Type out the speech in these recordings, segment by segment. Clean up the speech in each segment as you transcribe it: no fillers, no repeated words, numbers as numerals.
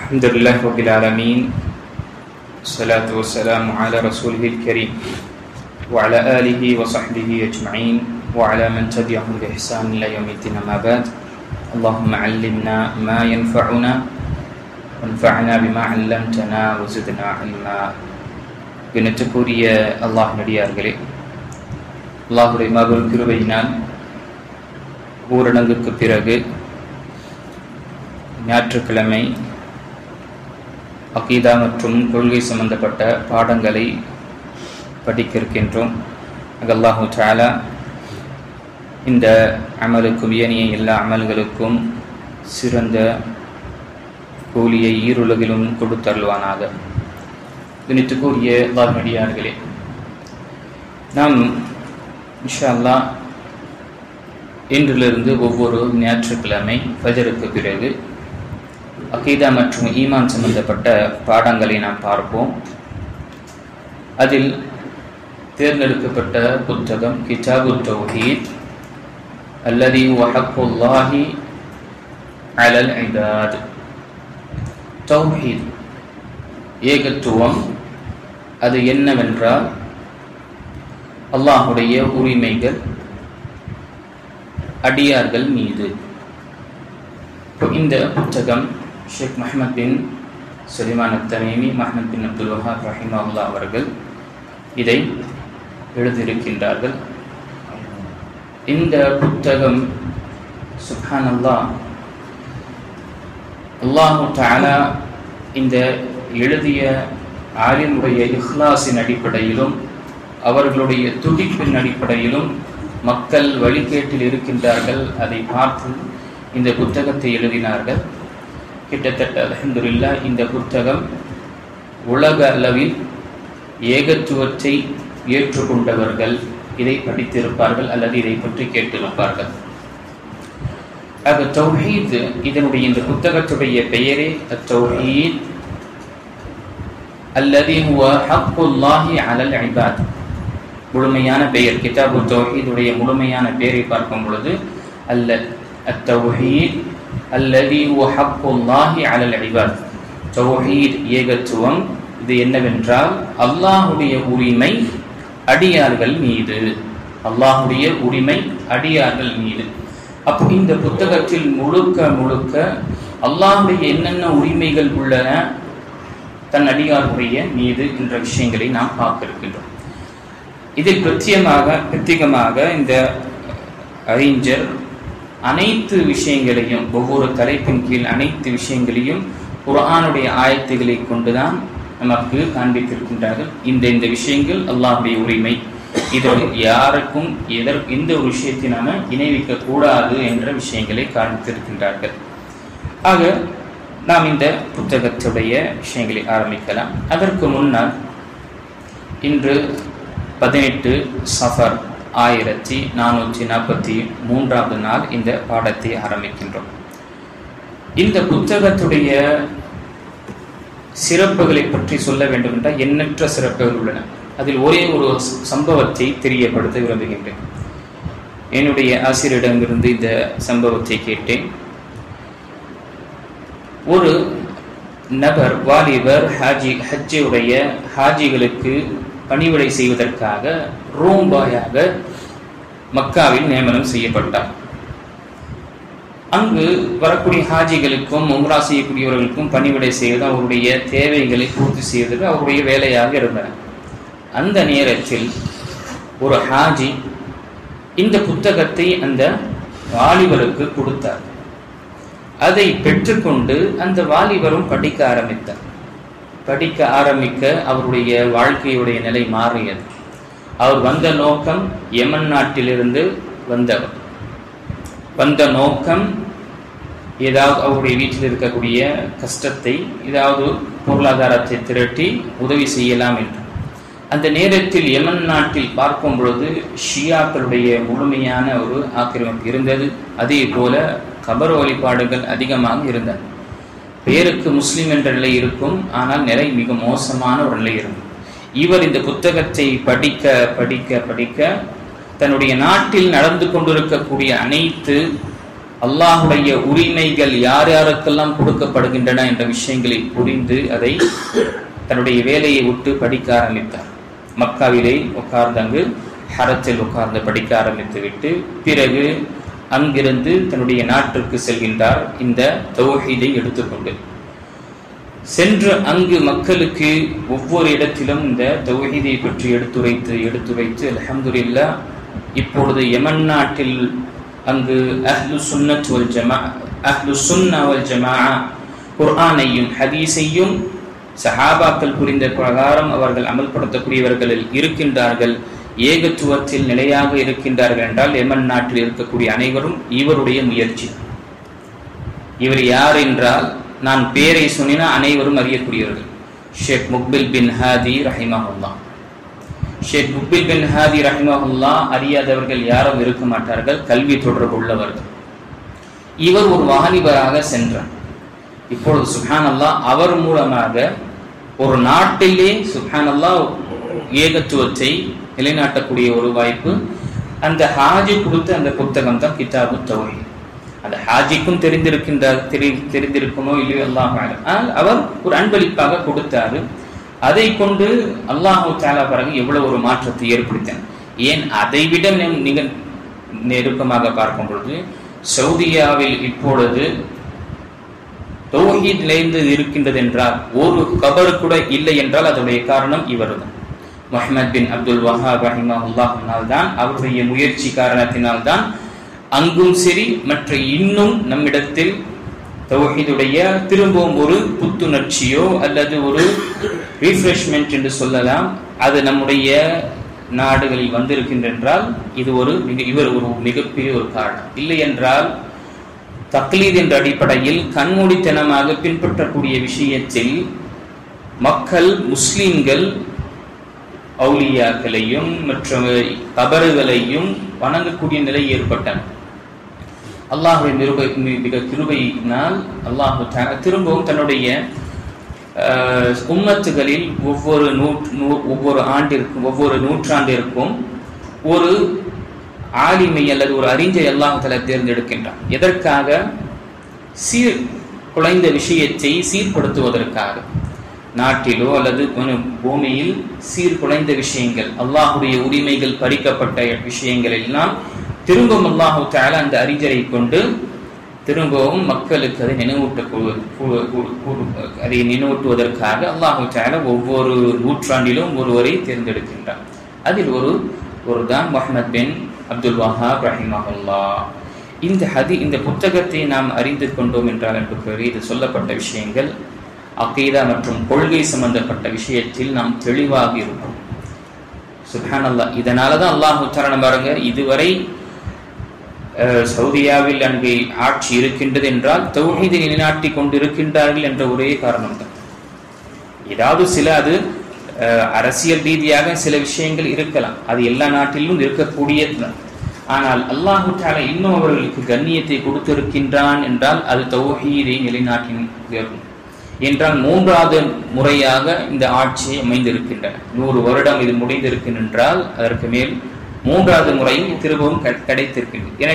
الحمد لله رب العالمين الصلاة والسلام على رسوله الكريم وعلى آله وصحبه أجمعين وعلى من تبعهم بإحسان إلى يوم الدين أما بعد اللهم علمنا ما ينفعنا وانفعنا بما علمتنا وزدنا علما. கண்ணியத்துக்குரிய அல்லாஹ் நடிகார்களே, அல்லாஹுடைய மகள் கிருபையினால் ஊரடங்குக்கு பிறகு ஞாயிற்றுக்கிழமை அகீதா மற்றும் கொள்கை சம்பந்தப்பட்ட பாடங்களை படிக்க இருக்கின்றோம். அல்லாஹு தஆலா இந்த அமலுக்கும் ஏனைய எல்லா அமல்களுக்கும் சிறந்த கூலியை ஈருலகிலும் கொடுத்தருள்வானாக. கண்ணியத்துக்குரிய அல்லாஹ் நடிகார்களே, நாம் இன்ஷா அல்லாஹ் இன்றிலிருந்து ஒவ்வொரு ஞாயிற்றுக்கிழமை ஃபஜருக்கு பிறகு அகீதா மற்றும் ஈமான் சம்பந்தப்பட்ட பாடங்களை நாம் பார்ப்போம். அதில் தேர்ந்தெடுக்கப்பட்ட புத்தகம் கிதாபு தௌஹீத் அல்லதி வஹக்குல்லாஹி அலல் இபாத். தௌஹீத், ஏகத்துவம், அது என்னவென்றால் அல்லாஹுடைய உரிமைகள் அடியார்கள் மீது. இந்த புத்தகம் ஷேக் முஹம்மது பின் சுலைமான் அத்-தமீமி, முஹம்மது பின் அப்துல் வஹாப் ரஹிமஹுல்லாஹ் அவர்கள் இதை எழுதியிருக்கின்றார்கள். இந்த புத்தகம் சுப்ஹானல்லாஹ், அல்லாஹு தஆலா இந்த எழுதிய ஆலிமுடைய இஹ்லாஸின் அடிப்படையிலும் அவர்களுடைய துடிப்பின் அடிப்படையிலும் மக்கள் வழிகேட்டில் இருக்கின்றார்கள், அதை பார்த்து இந்த புத்தகத்தை எழுதினார்கள். கிட்டத்தட்ட அல்ஹம்துலில்லாஹ் இந்த புத்தகம் உலக அளவில் ஏகத்துவத்தை ஏற்றுக்கொண்டவர்கள் இதை படித்திருப்பார்கள் அல்லது இதை பற்றி கேட்டிருப்பார்கள். ஆக தௌஹீத், இதனுடைய இந்த புத்தகத்துடைய பெயரே அத்-தௌஹீத் அல்லதி ஹுவ ஹக்குல்லாஹி அலல் இபாத். முழுமையான பெயர் கிதாபு தௌஹீதுடைய முழுமையான பெயரை பார்க்கும் பொழுது அத்-தௌஹீத் அல்லதி ஹுவ ஹக்குல்லாஹி அலல் இபாத். தௌஹீத், ஏகத்துவம், இது என்னவென்றால் அல்லாஹுடைய உரிமை அடியார்கள் மீது. அல்லாஹுடைய உரிமை அடியார்கள் மீது. அப்போ இந்த புத்தகத்தில் முழுக்க முழுக்க அல்லாஹுடைய என்னென்ன உரிமைகள் உள்ளன தன் அடியார்களுடைய மீது என்ற விஷயங்களை நாம் பார்க்க இருக்கின்றோம். இதில் பிரத்யேகமாக இந்த அறிஞர் அனைத்து விஷயங்களையும், ஒவ்வொரு தலைப்பின் கீழ் அனைத்து விஷயங்களையும் குர்ஆனுடைய ஆயத்துக்களை கொண்டுதான் நமக்கு காண்பித்திருக்கின்றார்கள். இந்த விஷயங்கள் அல்லாஹுடைய உரிமை, இது யாருக்கும் எந்த ஒரு விஷயத்தை நாம இணைவிக்க கூடாது என்ற விஷயங்களை காண்பித்திருக்கின்றார்கள். ஆக நாம் இந்த புத்தகத்துடைய விஷயங்களை ஆரம்பிக்கலாம். அதற்கு முன்னால் இன்று 18 சஃபர் 1443 நாள் இந்த பாடத்தை ஆரம்பிக்கின்றோம். இந்த புத்தகத்துடைய சிறப்புகளை பற்றி சொல்ல வேண்டும் என்றால் எண்ணற்ற சிறப்புகள் உள்ளன. அதில் ஒரே ஒரு சம்பவத்தை தெரியப்படுத்த விரும்புகின்றேன். என்னுடைய ஆசிரியரிடமிருந்து இந்த சம்பவத்தை கேட்டேன். ஒரு நபர், வாலிபர், ஹஜ்ஜுடைய ஹாஜிகளுக்கு பணிவிடை செய்வதற்காக ரூம்பாயாக மக்காவில் நியமனம் செய்யப்பட்டார். அங்கு வரக்கூடிய ஹாஜிகளுக்கும் உம்ரா செய்யக்கூடியவர்களுக்கும் பணிவிடை செய்வது அவருடைய தேவைகளை பூர்த்தி செய்வது அவருடைய வேலையாக இருந்தன. அந்த நேரத்தில் ஒரு ஹாஜி இந்த புத்தகத்தை அந்த வாலிபருக்கு கொடுத்தார். அதை பெற்றுக்கொண்டு அந்த வாலிபரும் படிக்க ஆரம்பிக்க அவருடைய வாழ்க்கையுடைய நிலை மாறியது. அவர் வந்த நோக்கம் யமன் நாட்டிலிருந்து வந்தவர். வந்த நோக்கம் ஏதாவது அவருடைய வீட்டில் இருக்கக்கூடிய கஷ்டத்தை, ஏதாவது பொருளாதாரத்தை திரட்டி உதவி செய்யலாம் என்று. அந்த நேரத்தில் யமன் நாட்டில் பார்க்கும் பொழுது ஷியாக்களுடைய முழுமையான ஒரு ஆக்கிரமிப்பு இருந்தது. அதே போல கபர் வழிபாடுகள் அதிகமாக இருந்தன. பெயருக்கு முஸ்லிம் என்ற நிலை இருக்கும், ஆனால் நிலை மிக மோசமான ஒரு நிலை இருந்தது. இவர் இந்த புத்தகத்தை படிக்க படிக்க படிக்க தன்னுடைய நாட்டில் நடந்து கொண்டிருக்கக்கூடிய அனைத்து அல்லாஹுடைய உரிமைகள் யார் யாருக்கெல்லாம் கொடுக்கப்படுகின்றன என்ற விஷயங்களை புரிந்து அதை தன்னுடைய வேலையை விட்டு படிக்க ஆரம்பித்தார். மக்காவிலே உட்கார்ந்து அங்கு ஹரத்தில் உட்கார்ந்து படிக்க ஆரம்பித்து விட்டு பிறகு அங்கிருந்து தன்னுடைய நாட்டிற்கு செல்கின்றார். இந்த தௌஹீதை எடுத்துக்கொண்டு சென்று அங்கு மக்களுக்கு ஒவ்வொரு இடத்திலும் இந்த தௌஹீதை பற்றி எடுத்துரைத்து அல்ஹம்துலில்லாஹ் இப்பொழுது யமன் நாட்டில் அங்கு அஹ்லு சுன்னah வல் ஜமாஅ குர்ஆனையும் ஹதீஸையும் சஹாபாக்கள் புரிந்த பிரகாரம் அவர்கள் அமல்படுத்தக்கூடியவர்களில் இருக்கின்றார்கள். ஏகத்துவத்தில் நிலையாக இருக்கின்றார்கள் என்றால் யமன் நாட்டில் இருக்கக்கூடிய அனைவரும் இவருடைய முயற்சி. இவர் யார் என்றால் நான் பேரை சொன்னினா அனைவரும் அறியக்கூடியவர்கள். ஷேக் முக்பில் பின் ஹாதி ரஹிமஹுல்லாஹ். ஷேக் முக்பில் பின் ஹாதி ரஹிமஹுல்லாஹ் அறியாதவர்கள் யாரும் இருக்க மாட்டார்கள், கல்வி தொடர்பு உள்ளவர்கள். இவர் ஒரு வாலிபராக சென்றார். இப்பொழுது சுப்ஹானல்லாஹ் அவர் மூலமாக ஒரு நாட்டிலே சுப்ஹானல்லாஹ் ஏகத்துவத்தை நிலைநாட்டக்கூடிய ஒரு வாய்ப்பு. அந்த ஹாஜி கொடுத்த அந்த புத்தகம் தான் கிதாபு தௌஹீத். அந்த ஹாஜிக்கும் தெரிந்திருக்குமோ இல்லையோ அல்லாஹ் அலம். அவர் ஒரு அன்பளிப்பாக கொடுத்தாரு. அதை கொண்டு அல்லாஹு தஆலா பிறகு எவ்வளவு ஒரு மாற்றத்தை ஏற்படுத்தினார். ஏன் அதை விட நீங்கள் நெருக்கமாக பார்க்கும் பொழுது சவுதியாவில் இப்பொழுது தௌஹீத் நிலைந்து இருக்கின்றது என்றால் ஒரு கபர் கூட இல்லை என்றால் அதனுடைய காரணம் இவர்தான். முஹம்மது பின் அப்துல் வஹாப் ரஹிமஹுல்லாஹ் தான், அவருடைய முயற்சி காரணத்தினால்தான் அங்கும் சரி மற்ற இன்னும் நம்மிடத்தில் தௌஹீதுடைய திரும்பவும் ஒரு புத்துணர்ச்சியோ அல்லது ஒரு ரீஃப்ரெஷ்மெண்ட் என்று சொல்லலாம், அது நம்முடைய நாடுகளில் வந்திருக்கின்றால் இவர் ஒரு மிகப்பெரிய ஒரு காரணம். இல்லை என்றால் தக்லீத் என்ற அடிப்படையில் கண்மூடித்தனமாக பின்பற்றக்கூடிய விஷயத்தில் மக்கள் முஸ்லிம்கள் அவுலியாக்களையும் மற்றும் கபறுகளையும் வணங்கக்கூடிய நிலை ஏற்பட்டன. அல்லாஹ்வுடைய மிக கிருபையினால் அல்லாஹ் திரும்பவும் தன்னுடைய உம்மத்துகளில் ஒவ்வொரு ஆண்டிற்கும் ஒவ்வொரு நூற்றாண்டிற்கும் ஒரு ஆலிமை அல்லது ஒரு அறிஞரை அல்லாஹ் தஆலா தேர்ந்தெடுக்கின்றான். எதற்காக? குலைந்த விஷயத்தை சீர்படுத்துவதற்காக. நாட்டிலோ அல்லது பூமியில் சீர்குலைந்த விஷயங்கள், அல்லாஹுடைய உரிமைகள் பறிக்கப்பட்ட விஷயங்கள் எல்லாம் திரும்பவும் அல்லாஹு தஆலா அந்த அறிஞரை கொண்டு திரும்பவும் மக்களுக்கு அதை நினைவூட்டுவதற்காக அல்லாஹு தஆலா ஒவ்வொரு நூற்றாண்டிலும் ஒருவரை தேர்ந்தெடுக்கின்றார். அதில் ஒரு தான் முஹம்மது பின் அப்துல் வஹாப் ரஹிமஹுல்லாஹ். இந்த புத்தகத்தை நாம் அறிந்து கொண்டோம் என்றால் இது சொல்லப்பட்ட விஷயங்கள் அகீதா மற்றும் கொள்கை சம்பந்தப்பட்ட விஷயத்தில் நாம் தெளிவாக இருப்போம். சுப்ஹானல்லாஹ். இதனாலதான் அல்லாஹ் தஆலா பாருங்க, இதுவரை சவுதியாவில் அங்கே ஆட்சி இருக்கின்றது என்றால் தௌஹீதை நிலைநாட்டி கொண்டிருக்கின்றார்கள் என்ற ஒரே காரணம் தான். ஏதாவது அது அரசியல் ரீதியாக சில விஷயங்கள் இருக்கலாம், அது எல்லா நாட்டிலும் இருக்கக்கூடியது. ஆனால் அல்லாஹ் தஆலா இன்னும் அவர்களுக்கு கண்ணியத்தை கொடுத்திருக்கின்றான் என்றால் அது தௌஹீதை நிலைநாட்டின் என்றால் 3வது முறையாக இந்த ஆட்சி அமைந்திருக்கின்றன. 100 வருடம் இது முடிந்திருக்கின்றால் அதற்கு மேல் 3வது முறையும் திரும்பவும் கிடைத்திருக்கின்றது. என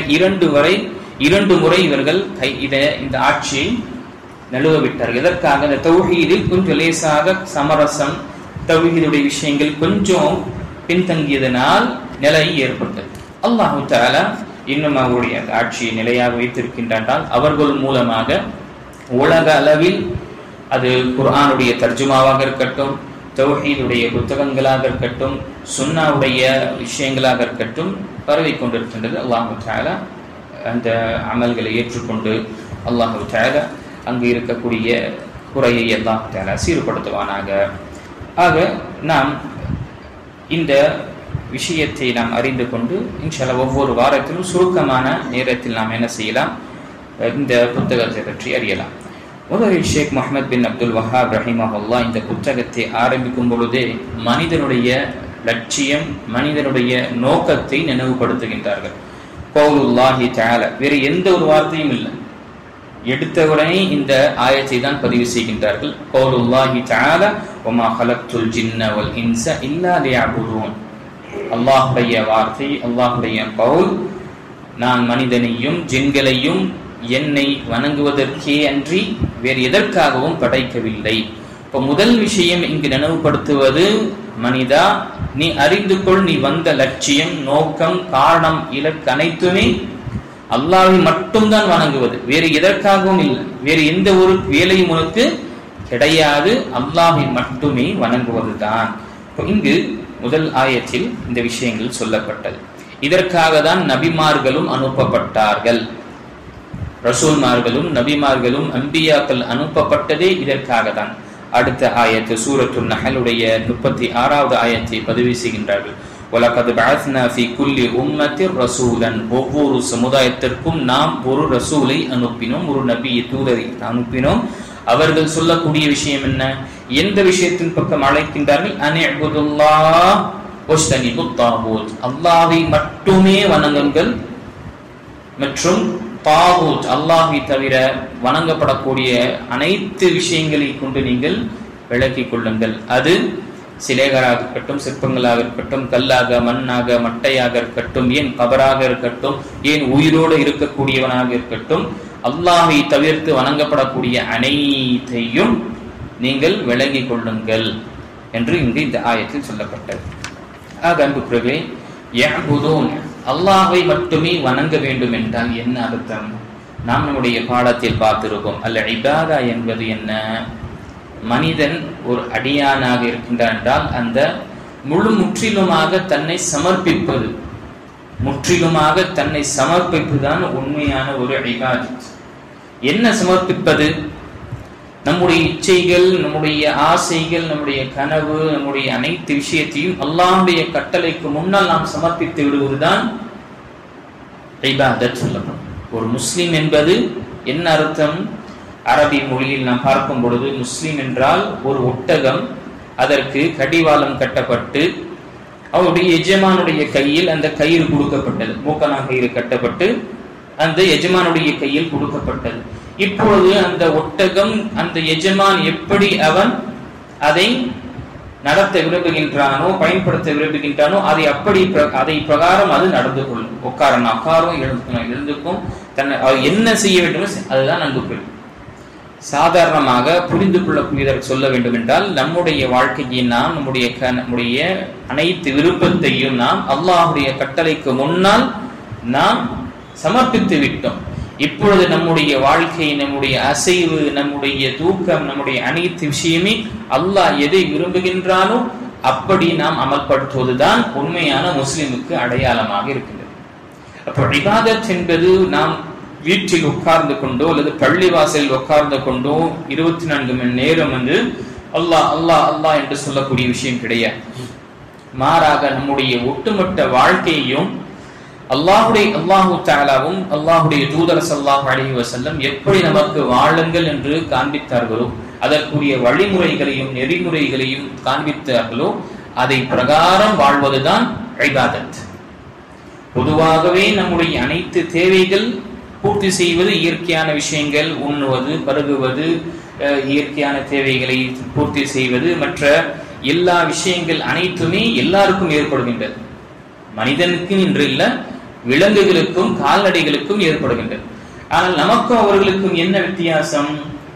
2 முறை இவர்கள் இந்த ஆட்சியை நழுவ விட்டார்கள். எதற்காக? இந்த தௌஹீதில் கொஞ்சம் லேசாக சமரசம், தௌஹீதுடைய விஷயங்கள் கொஞ்சம் பின்தங்கியதனால் நிலை ஏற்பட்டது. அல்லாஹ் தஆலா இன்னும் அவருடைய ஆட்சியை நிலையாக வைத்திருக்கின்றால் அவர்கள் மூலமாக உலக அளவில் அது குர்ஆனுடைய தர்ஜுமாவாக இருக்கட்டும், தௌஹீதுடைய புத்தகங்களாக இருக்கட்டும், சுன்னாவுடைய விஷயங்களாக இருக்கட்டும் பரவி கொண்டிருக்கின்றது. அல்லாஹ் தஆலா அந்த அமல்களை ஏற்றுக்கொண்டு அல்லாஹ் தஆலா அங்கு இருக்கக்கூடிய குறையை அல்லாஹ் தஆலா சீர்படுத்துவானாக. ஆக நாம் இந்த விஷயத்தை நாம் அறிந்து கொண்டு இன்ஷா அல்லாஹ் ஒவ்வொரு வாரத்திலும் சுருக்கமான நேரத்தில் நாம் என்ன செய்யலாம், இந்த புத்தகத்தை பற்றி அறியலாம். முதலில் ஷேக் முஹம்மது பின் அப்துல் வஹாப் ரஹிமஹுல்லாஹ் இந்த புத்தகத்தை ஆரம்பிக்கும் பொழுதே மனிதனுடைய லட்சியம், மனிதனுடைய நோக்கத்தை நினைவுபடுத்துகின்றார்கள். கௌலுல்லாஹி தஆலா, வேறு எந்த ஒரு வார்த்தையும் இல்லை, எடுத்தவுடனே இந்த ஆயத்தை தான் பதிவு செய்கின்றார்கள். கௌலுல்லாஹி தஆலா வமா ஹலக்துல் ஜின்ன வல் இன்ஸ இல்லா லியஅபுதூன். அல்லாஹ்வுடைய வார்த்தை, அல்லாஹ்வுடைய கௌல், நான் மனிதனையும் ஜின்களையும் என்னை வணங்குவதற்கே அன்றி வேறு எதற்காகவும் படைக்கவில்லை. இப்ப முதல் விஷயம் இங்கு நினைவுபடுத்துவது, மனிதா நீ அறிந்து கொள், நீ வந்த லட்சியம், நோக்கம், காரணம், இலக்கு அனைத்துமே அல்லாஹ்வை மட்டும்தான் வணங்குவது, வேறு எதற்காகவும் இல்லை. வேறு எந்த ஒரு வேலையும் உனக்கு கிடையாது, அல்லாஹ்வை மட்டுமே வணங்குவதுதான். இங்கு முதல் ஆயத்தில் இந்த விஷயங்கள் சொல்லப்பட்டது. இதற்காக தான் நபிமார்களும் அனுப்பப்பட்டார்கள். ரசூல்மார்களும் நபிமார்களும் அம்பியாக்கள் அனுப்பப்பட்டதே இதற்காக தான். அடுத்த ஆயத்து சூரத்துன் நஹலுடைய 36வது ஆயத்தை பதிவு செய்கின்றார்கள். வலகத் பஅஸ்னா ஃபீ குல்லி உம்மத்திர் ரசூலன், ஒவ்வொரு சமுதாயத்திற்கும் நாம் ஒரு ரசூலை அனுப்பினோம், ஒரு நபியை தூதரை அனுப்பினோம். அவர்கள் சொல்லக்கூடிய விஷயம் என்ன? எந்த விஷயத்தின் பக்கம் அழைக்கின்றார்கள்? அன்இபுதுல்லாஹ் வஸ்தனிபுத் தாகூத், அல்லாஹ்வை மட்டுமே வணங்குங்கள் மற்றும் தாகூத் அல்லாஹ்வை தவிர வணங்கப்படக்கூடிய அனைத்து விஷயங்களை கொண்டு நீங்கள் விலக்கிக் கொள்ளுங்கள். அது சிலைகளாக இருக்கட்டும், சிற்பங்களாக இருக்கட்டும், கல்லாக, மண்ணாக, மட்டையாக இருக்கட்டும், ஏன் கபராக இருக்கட்டும், ஏன் உயிரோடு இருக்கக்கூடியவனாக இருக்கட்டும், அல்லாஹ்வை தவிர்த்து வணங்கப்படக்கூடிய அனைத்தையும் நீங்கள் விலகிக் கொள்ளுங்கள் என்று இங்கு இந்த ஆயத்தில் சொல்லப்பட்டது. அன்புக்குரியவர்களே, யஅபுதூன் அல்லாஹ்வை மட்டுமே வணங்க வேண்டும் என்றால் என்ன அர்த்தம்? நாம் நம்முடைய பாடத்தில் பார்த்திருக்கோம். அல்ல இபாதா என்பது என்ன? மனிதன் ஒரு அடியானாக இருக்கின்றான் என்றால் அந்த முற்றிலுமாக தன்னை சமர்ப்பிப்பது, முற்றிலுமாக தன்னை சமர்ப்பிப்பதுதான் உண்மையான ஒரு இபாதத். என்ன சமர்ப்பிப்பது? நம்முடைய இச்சைகள், நம்முடைய ஆசைகள், நம்முடைய கனவு, நம்முடைய அனைத்து விஷயத்தையும் அல்லாஹ்வுடைய கட்டளைக்கு முன்னால் நாம் சமர்ப்பித்து விடுவதுதான் இபாதத் சொல்லப்படும். ஒரு முஸ்லிம் என்பது என்ன அர்த்தம்? அரபி மொழியில் நாம் பார்க்கும் பொழுது முஸ்லிம் என்றால் ஒரு ஒட்டகம், அதற்கு கடிவாளம் கட்டப்பட்டு அவருடைய எஜமானுடைய கையில் அந்த கயிறு கொடுக்கப்பட்டது, மூக்கனா கயிறு கட்டப்பட்டு அந்த எஜமானுடைய கையில் கொடுக்கப்பட்டது. இப்பொழுது அந்த ஒட்டகம், அந்த எஜமான் எப்படி அவன் அதை நடத்த விரும்புகின்றானோ, பயன்படுத்த விரும்புகின்றானோ, அதை பிரகாரம் அது நடந்து கொள்ளும். உட்காரும், எழுந்துக்கும், தன்னை என்ன செய்ய வேண்டுமோ அதுதான் அன்பு. சாதாரணமாக புரிந்து கொள்ளக்கூடியதற்கு சொல்ல வேண்டும் என்றால், நம்முடைய வாழ்க்கையை நாம் நம்முடைய அனைத்து விருப்பத்தையும் நாம் அல்லாஹ்வுடைய கட்டளைக்கு முன்னால் நாம் சமர்ப்பித்து விட்டோம். இப்பொழுது நம்முடைய வாழ்க்கை, நம்முடைய அசைவு, நம்முடைய தூக்கம், நம்முடைய அனைத்து விஷயமே அல்லாஹ் எதை விரும்புகின்றானோ அப்படி நாம் அமல்படுத்துவதுதான் உண்மையான முஸ்லிமுக்கு அடையாளமாக இருக்கின்றது. அப்போ இபாதத் என்பது நாம் வீட்டில் உட்கார்ந்து கொண்டோ அல்லது பள்ளிவாசலில் உட்கார்ந்து கொண்டோ 24 மணி நேரம் அல்லாஹ் அல்லாஹ் அல்லாஹ் என்று சொல்லக்கூடிய விஷயம் கிடையாது. மாறாக நம்முடைய ஒட்டுமொத்த வாழ்க்கையையும் அல்லாஹு தஆலாவும் அல்லாஹ்வுடைய தூதர் ஸல்லல்லாஹு அலைஹி வஸல்லம் எப்படி நமக்கு வாழுங்கள் என்று காண்பித்தார்களோ, அதற்குரிய வழிமுறைகளையும் நெறிமுறைகளையும் காண்பித்தார்களோ அதை பிரகாரம் வாழ்வதுதான் இபாதத். பொதுவாகவே நம்முடைய அனைத்து தேவைகள் பூர்த்தி செய்வது, இயற்கையான விஷயங்கள், உண்ணுவது, பருகுவது, இயற்கையான தேவைகளை பூர்த்தி செய்வது, மற்ற எல்லா விஷயங்கள் அனைத்துமே எல்லாருக்கும் ஏற்படுகின்றது. மனிதனுக்கு என்று இல்ல, விலங்குகளுக்கும் கால்நடைகளுக்கும் ஏற்படுகின்றது. ஆனால் நமக்கும் அவர்களுக்கும் என்ன வித்தியாசம்?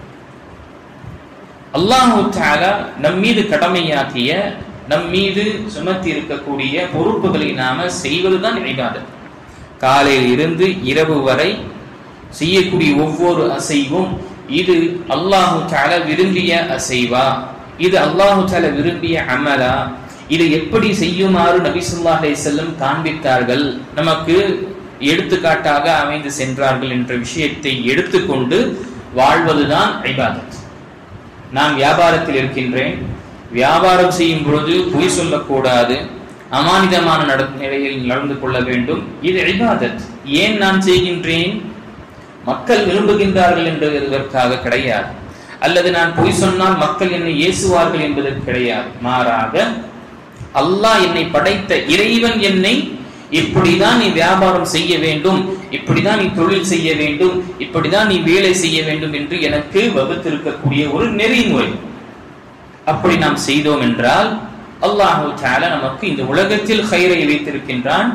அல்லாஹு தஆலா நம் மீது கடமையாக்கிய, நம் மீது சுமத்தி இருக்கக்கூடிய பொறுப்புகளை நாம செய்வதுதான் இபாதத். காலையில் இருந்து இரவு வரை செய்யக்கூடிய ஒவ்வொரு அசைவும் இது அல்லாஹு தஆலா விரும்பிய அசைவா? இது அல்லாஹு தஆலா விரும்பிய அமலா? இதை எப்படி செய்யுமாறு நபி ஸல்லல்லாஹு அலைஹி வஸல்லம் காண்பித்தார்கள், நமக்கு எடுத்துக்காட்டாக அமைந்து சென்றார்கள் என்ற விஷயத்தை எடுத்துக்கொண்டு வாழ்வதுதான் இபாதத். நான் வியாபாரத்தில் இருக்கின்றேன், வியாபாரம் செய்யும் பொழுது பொய் சொல்லக்கூடாது, அமானிதமான நிலையில் நடந்து கொள்ள வேண்டும், இது இபாதத். ஏன் நான் செய்கின்றேன்? மக்கள் விரும்புகின்றார்கள் என்பதற்காக கிடையாது, அல்லது நான் பொய் சொன்னால் மக்கள் என்னை ஏசுவார்கள் என்பதற்கு கிடையாது. மாறாக அல்லாஹ் என்னை படைத்த இறைவன் என்னை இப்படிதான் நீ வியாபாரம் செய்ய வேண்டும், இப்படிதான் நீ தொழில் செய்ய வேண்டும், இப்படிதான் நீ வேலை செய்ய வேண்டும் என்று எனக்கு வகுத்திருக்கக்கூடிய ஒரு நெறிமுறை. அப்படி நாம் செய்தோம் என்றால் அல்லாஹு தஆலா நமக்கு இந்த உலகத்தில் கைரை வைத்திருக்கின்றான்,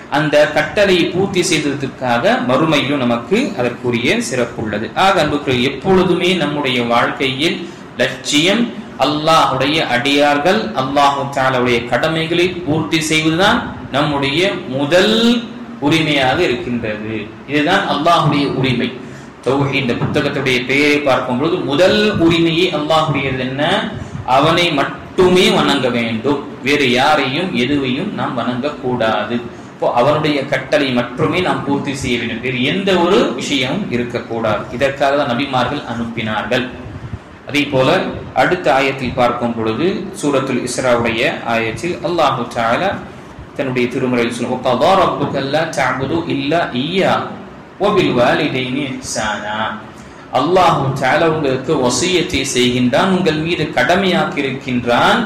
அந்த கட்டளையை பூர்த்தி செய்ததற்காக மறுமையிலும் நமக்கு அதற்குரிய சிறப்பு உள்ளது. ஆக அன்புக்குரிய எப்பொழுதுமே நம்முடைய வாழ்க்கையில் லட்சியம் அல்லாஹுடைய அடியார்கள் அல்லாஹு தஆலாவுடைய கடமைகளை பூர்த்தி செய்வதுதான் நம்முடைய முதல் உரிமையாக இருக்கின்றது. இதுதான் அல்லாஹுடைய உரிமை. தௌஹீத் இந்த புத்தகத்துடைய பெயரை பார்க்கும் பொழுது முதல் உரிமையை அல்லாஹுடையது என்ன? அவனை மட்டுமே வணங்க வேண்டும், வேறு யாரையும் எதுவையும் நாம் வணங்கக்கூடாது. இப்போ அவனுடைய கட்டளை மட்டுமே நாம் பூர்த்தி செய்ய வேண்டும், வேறு எந்த ஒரு விஷயமும் இருக்கக்கூடாது. இதற்காக தான் நபிமார்கள் அனுப்பினார்கள். அதே போல அடுத்த ஆயத்தில் பார்க்கும் பொழுது சூரத்துல் இஸ்ராவுடைய ஆயத்தில் அல்லாஹு தஆலா தன்னுடைய திருமறையில் சொல்லுவார், வகதா ரப்புக அல்லா தஅபுது இல்லா இய்யாஹு வபில் வாலிதைனி இஹ்சானா. அல்லாஹு தஆலா உங்களுக்கு வசியத்தை செய்கின்றான், உங்கள் மீது கடமையாக்கி இருக்கின்றான்,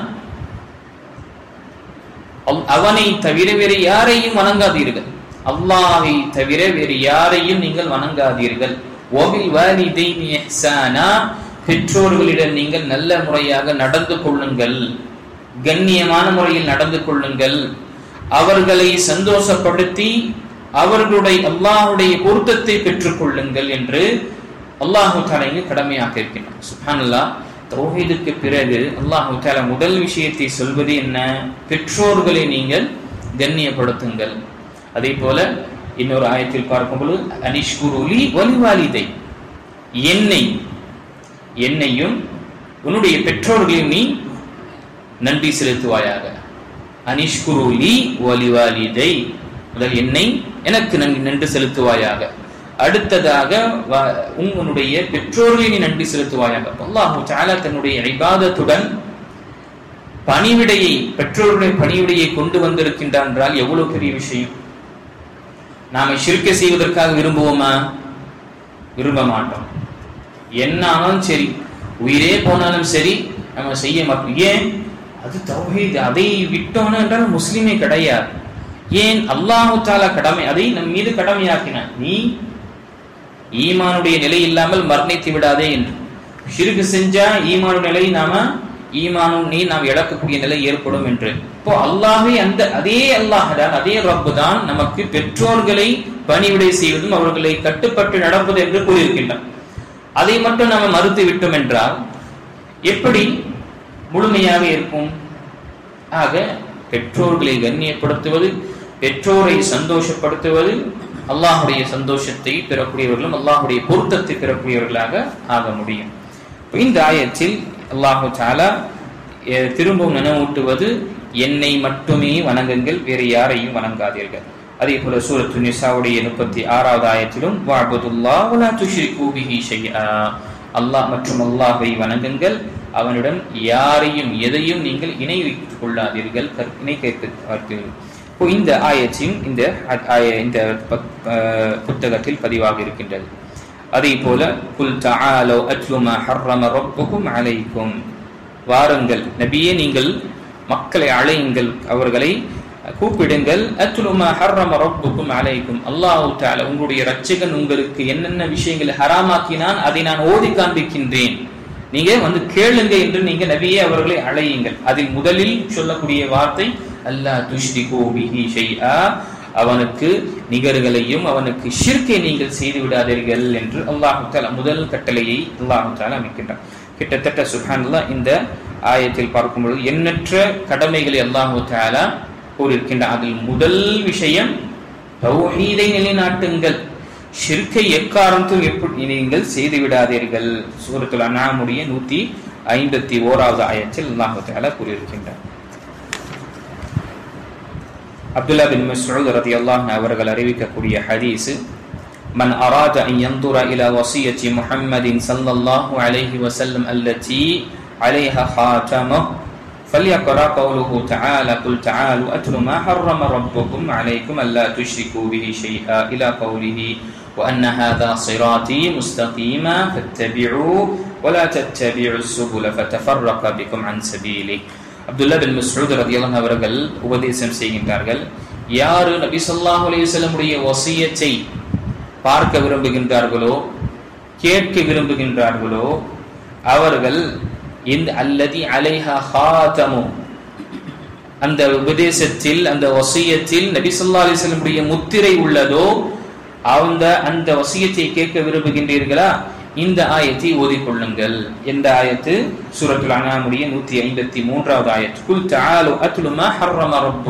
அவனை தவிர வேறு யாரையும் வணங்காதீர்கள், அல்லாஹை தவிர வேறு யாரையும் நீங்கள் வணங்காதீர்கள். வபில் வாலிதைனி இஹ்சானா, பெற்றோர்களிடம் நீங்கள் நல்ல முறையாக நடந்து கொள்ளுங்கள், கண்ணியமான முறையில் நடந்து கொள்ளுங்கள், அவர்களை சந்தோஷப்படுத்தி அவர்களுடைய அல்லாஹுடைய பொருத்தத்தை பெற்றுக் கொள்ளுங்கள் என்று அல்லாஹு தஆலா இங்கு கடமையாக இருக்கின்றார். சுப்ஹானல்லாஹ். தௌஹீதுக்கு பிறகு அல்லாஹு தஆலா முதல் விஷயத்தை சொல்வது என்ன? பெற்றோர்களை நீங்கள் கண்ணியப்படுத்துங்கள். அதே போல இன்னொரு ஆயத்தில் பார்க்கும்போது அனிஷ்குருலி வலிவாலிதை, என்னையும் உன்னுடைய பெற்றோர்களையும் நீ நன்றி செலுத்துவாயாக. அனிஷ்குருலி வலிவாலிதை, முதல் என்னை எனக்கு நன்றி செலுத்துவாயாக, அடுத்ததாக உன்னுடைய பெற்றோர்களை நீ நன்றி செலுத்துவாயாக. அல்லாஹு தஆலா தன்னுடைய இபாதத்துடன் பணிவிடையை, பெற்றோருடைய பணிவிடையை கொண்டு வந்திருக்கின்றான் என்றால் எவ்வளவு பெரிய விஷயம். நாம ஷிர்க் செய்வதற்காக விரும்புவோமா? விரும்ப மாட்டோம். என்ன ஆனாலும் சரி, உயிரே போனாலும் சரி நம்ம செய்ய மாட்டோம். ஏன்? அது தௌஹீத், அதை விட்டோம் என்றால் முஸ்லிமே கிடையாது. ஏன்? அல்லாஹு தஆலா கடமை, அதை நம் மீது கடமையாக்கினான். நீ ஈமானுடைய நிலை இல்லாமல் மரணித்து விடாதே என்று. ஷிர்க் செஞ்சா ஈமானுடைய நிலை நாம் இழக்கக்கூடிய நிலை ஏற்படும் என்று. இப்போ அல்லாஹ்வே அதே அல்லாஹ் தான், அதே ரப்பு தான் நமக்கு பெற்றோர்களை பணிவிடை செய்வதும் அவர்களை கட்டுப்பட்டு நடப்பது என்று கூறியிருக்கின்றான். அதை மட்டும் நம்ம மறுத்து விட்டோம் என்றால் எப்படி முழுமையாக இருக்கும்? ஆக பெற்றோர்களை கண்ணியப்படுத்துவது, பெற்றோரை சந்தோஷப்படுத்துவது, அல்லாஹுடைய சந்தோஷத்தை பெறக்கூடியவர்களும் அல்லாஹுடைய பொருத்தத்தை பெறக்கூடியவர்களாக ஆக முடியும். இந்த ஆயத்தில் அல்லாஹு தஆலா திரும்பவும் நினைவூட்டுவது, என்னை மட்டுமே வணங்குங்கள், வேறு யாரையும் வணங்காதீர்கள். அதே போல சூரத்து நிசாவுடைய 36வது ஆயத்திலும் வஅபுதுல்லாஹ் வலா துஷ்ரிகு பிஹி ஷைஆ, அல்லாஹ் மற்றும் அல்லாஹ்வை வணங்குங்கள், அவனுடன் யாரையும் எதையும் நீங்கள் இணை வைத்துக் கொள்ளாதீர்கள், இணை கேட்காதீர்கள். இப்போ இந்த ஆயத்தின் இந்த புத்தகத்தில் பதிவாக இருக்கின்றது. அதே போல குல் தஆலு அத்லு மா ஹர்ரம ரப்புக்கும் அலைக்கும், வாருங்கள் நபியே, நீங்கள் மக்களை அழையுங்கள், அவர்களை கூப்பிடுங்கள். அத்லு மா ஹர்ரம ரப்புக்கும் அலைக்கும், அல்லாஹ் தஆலா உங்களுடைய இரட்சகன் உங்களுக்கு என்னென்ன விஷயங்களை ஹராமாக்கினான் அதை நான் ஓதி காண்பிக்கின்றேன், நீங்க வந்து கேளுங்க என்று நீங்க நபியே அவர்களை அழையுங்கள். அதில் முதலில் சொல்லக்கூடிய வார்த்தை அல்லா துஷ்ரிகு பிஹி ஷைஆ, அவனுக்கு நிகர்களையும் அவனுக்கு ஷிர்க்கை நீங்கள் செய்து விடாதீர்கள் என்று அல்லாஹ் தஆலா முதல் கட்டளையை அல்லாஹ் தஆலா அமைக்கின்றான். கிட்டத்தட்ட சுப்ஹானல்லாஹ் இந்த ஆயத்தில் பார்க்கும்போது எண்ணற்ற கடமைகளை அல்லாஹ் தஆலா கூறியிருக்கின்றான். அதில் முதல் விஷயம் தௌஹீதை நிலைநாட்டுங்கள், ஷிர்க்கை எக்காரணத்தும் எப்படி நீங்கள் செய்து விடாதீர்கள். சூரத்துல் அன்ஆமுடைய 151வது ஆயத்தில் அல்லாஹ் தஆலா கூறியிருக்கின்றார். அப்துல்லா பின் மஸ்ஊத் ரலியல்லாஹு அன்ஹு அவர்கள் அறிவிக்கக்கூடிய ஹதீஸ், மன் அராத அன் யன்துர இலா வஸியத்தி முஹம்மதின் ஸல்லல்லாஹு அலைஹி வஸல்லம் அல்லதி அலைஹா ஹாதமஹு فليقرأ قوله تعالى قل تعالوا أتل ما حرم ربكم عليكم ألا تشركوا به شيئا إلى قوله وأن هذا صراطي مستقيما فاتبعوا ولا تتبعوا السبل فتفرق بكم عن سبيله. அப்துல்லா பின் மஸ்ஊத் ரலியல்லாஹு அன்ஹு அவர்கள் உபதேசம் செய்கின்றார்கள், யாரு நபி ஸல்லல்லாஹு அலைஹி வஸல்லம் உடைய வஸியத்தை பார்க்க விரும்புகின்றார்களோ, கேட்க விரும்புகின்றார்களோ, அவர்கள் இந்த அல்லதி அலைஹா ஹாதமு, அந்த உபதேசத்தில், அந்த வசியத்தில் நபி ஸல்லல்லாஹு அலைஹி வஸல்லம் உடைய முத்திரை உள்ளதோ அந்த வசியத்தை கேட்க விரும்புகின்றீர்களா, இந்த ஆயத்தை ஓதிக்கொள்ளுங்கள். எந்த ஆயத்து? சூரத்துல் அன்ஆமுடைய 153வது ஆயத். குல் தஆலு அத்லு மா ஹர்ரம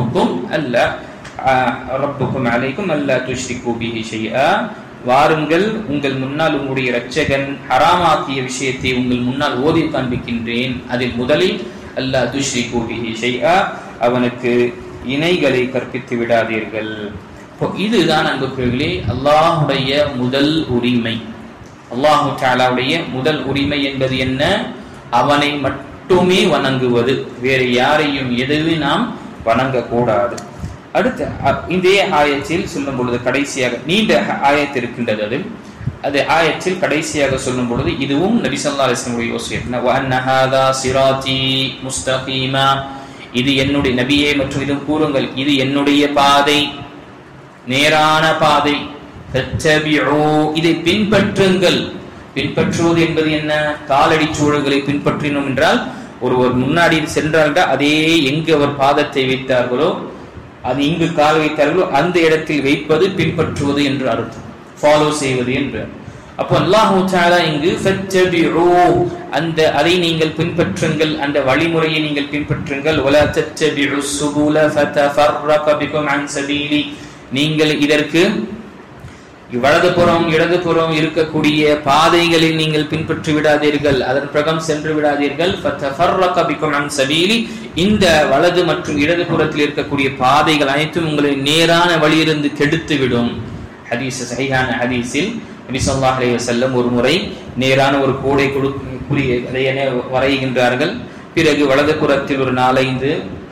ரப்புக்கும் அலைக்கும் அல்லா துஷ்ரிகு பிஹி ஷைஆ. வாருங்கள், உங்கள் முன்னால் உங்களுடைய இரட்சகன் ஹராமாக்கிய விஷயத்தை உங்கள் முன்னால் ஓதி காண்பிக்கின்றேன். அதில் முதலில் அல்லா துஷ்ரிகு பிஹி ஷைஆ, அவனுக்கு இணைகளை கற்பித்து விடாதீர்கள். இதுதான் அன்புக்குரியவர்களே அல்லாஹுடைய முதல் உரிமை. அல்லாஹு தஆலாவுடைய முதல் உரிமை என்பது என்ன? அவனை மட்டுமே வணங்குவது, வேறு யாரையும் எதுவும் நாம் வணங்கக்கூடாது. அடுத்த இதே ஆயத்தில் சொல்லும் பொழுது கடைசியாக நீண்ட ஆயத்து இருக்கின்றது. அது ஆயத்தில் கடைசியாக சொல்லும் பொழுது இதுவும் நபி ஸல்லல்லாஹு அலைஹி வஸல்லம் யோசித்தன வ அன்ன ஹாதா சிராத்தி முஸ்தகீமா, இது என்னுடைய நபியே மற்றும் இது கூறுங்கள், இது என்னுடைய பாதை, நேரான பாதை. இதை பின்பற்றுங்கள். பின்பற்றுவது என்பது என்ன? காலடி சூழல்களை பின்பற்றினோம் என்றால், ஒருவர் முன்னாடி சென்றால் அதே எங்கு அவர் பாதத்தை வைத்தார்களோ, அது இங்கு கால் வைத்தார்களோ அந்த இடத்தில் வைப்பது பின்பற்றுவது என்று அர்த்தம், ஃபாலோ செய்வது என்று. அப்போ அல்லாஹு தஆலா இங்கு அந்த அதை நீங்கள் பின்பற்றுங்கள், அந்த வழிமுறையை நீங்கள் பின்பற்றுங்கள். வலா தத்தபிஉ ஸுபுல ஃபதஃபர்ரக பிகும் அன் சபீலி, நீங்கள் இதற்கு வலதுபுறம் இடதுபுறம் இருக்கக்கூடிய பாதைகளில் நீங்கள் பின்பற்றி விடாதீர்கள், அதன் பிரகம் சென்று விடாதீர்கள். ஃபதஃபர்ரக பிகும் அன் சபீலி, இந்த வலது மற்றும் இடதுபுறத்தில் இருக்கக்கூடிய பாதைகள் அனைத்தும் உங்களை நேரான வழியிலிருந்து கெடுத்து விடும். ஹதீஸ், சஹீஹான ஹதீஸில் நபி ஸல்லல்லாஹு அலைஹி வஸல்லம் ஒரு முறை நேரான ஒரு கோடை வரைகின்றார்கள். பிறகு வலதுபுறத்தில் ஒரு 4-5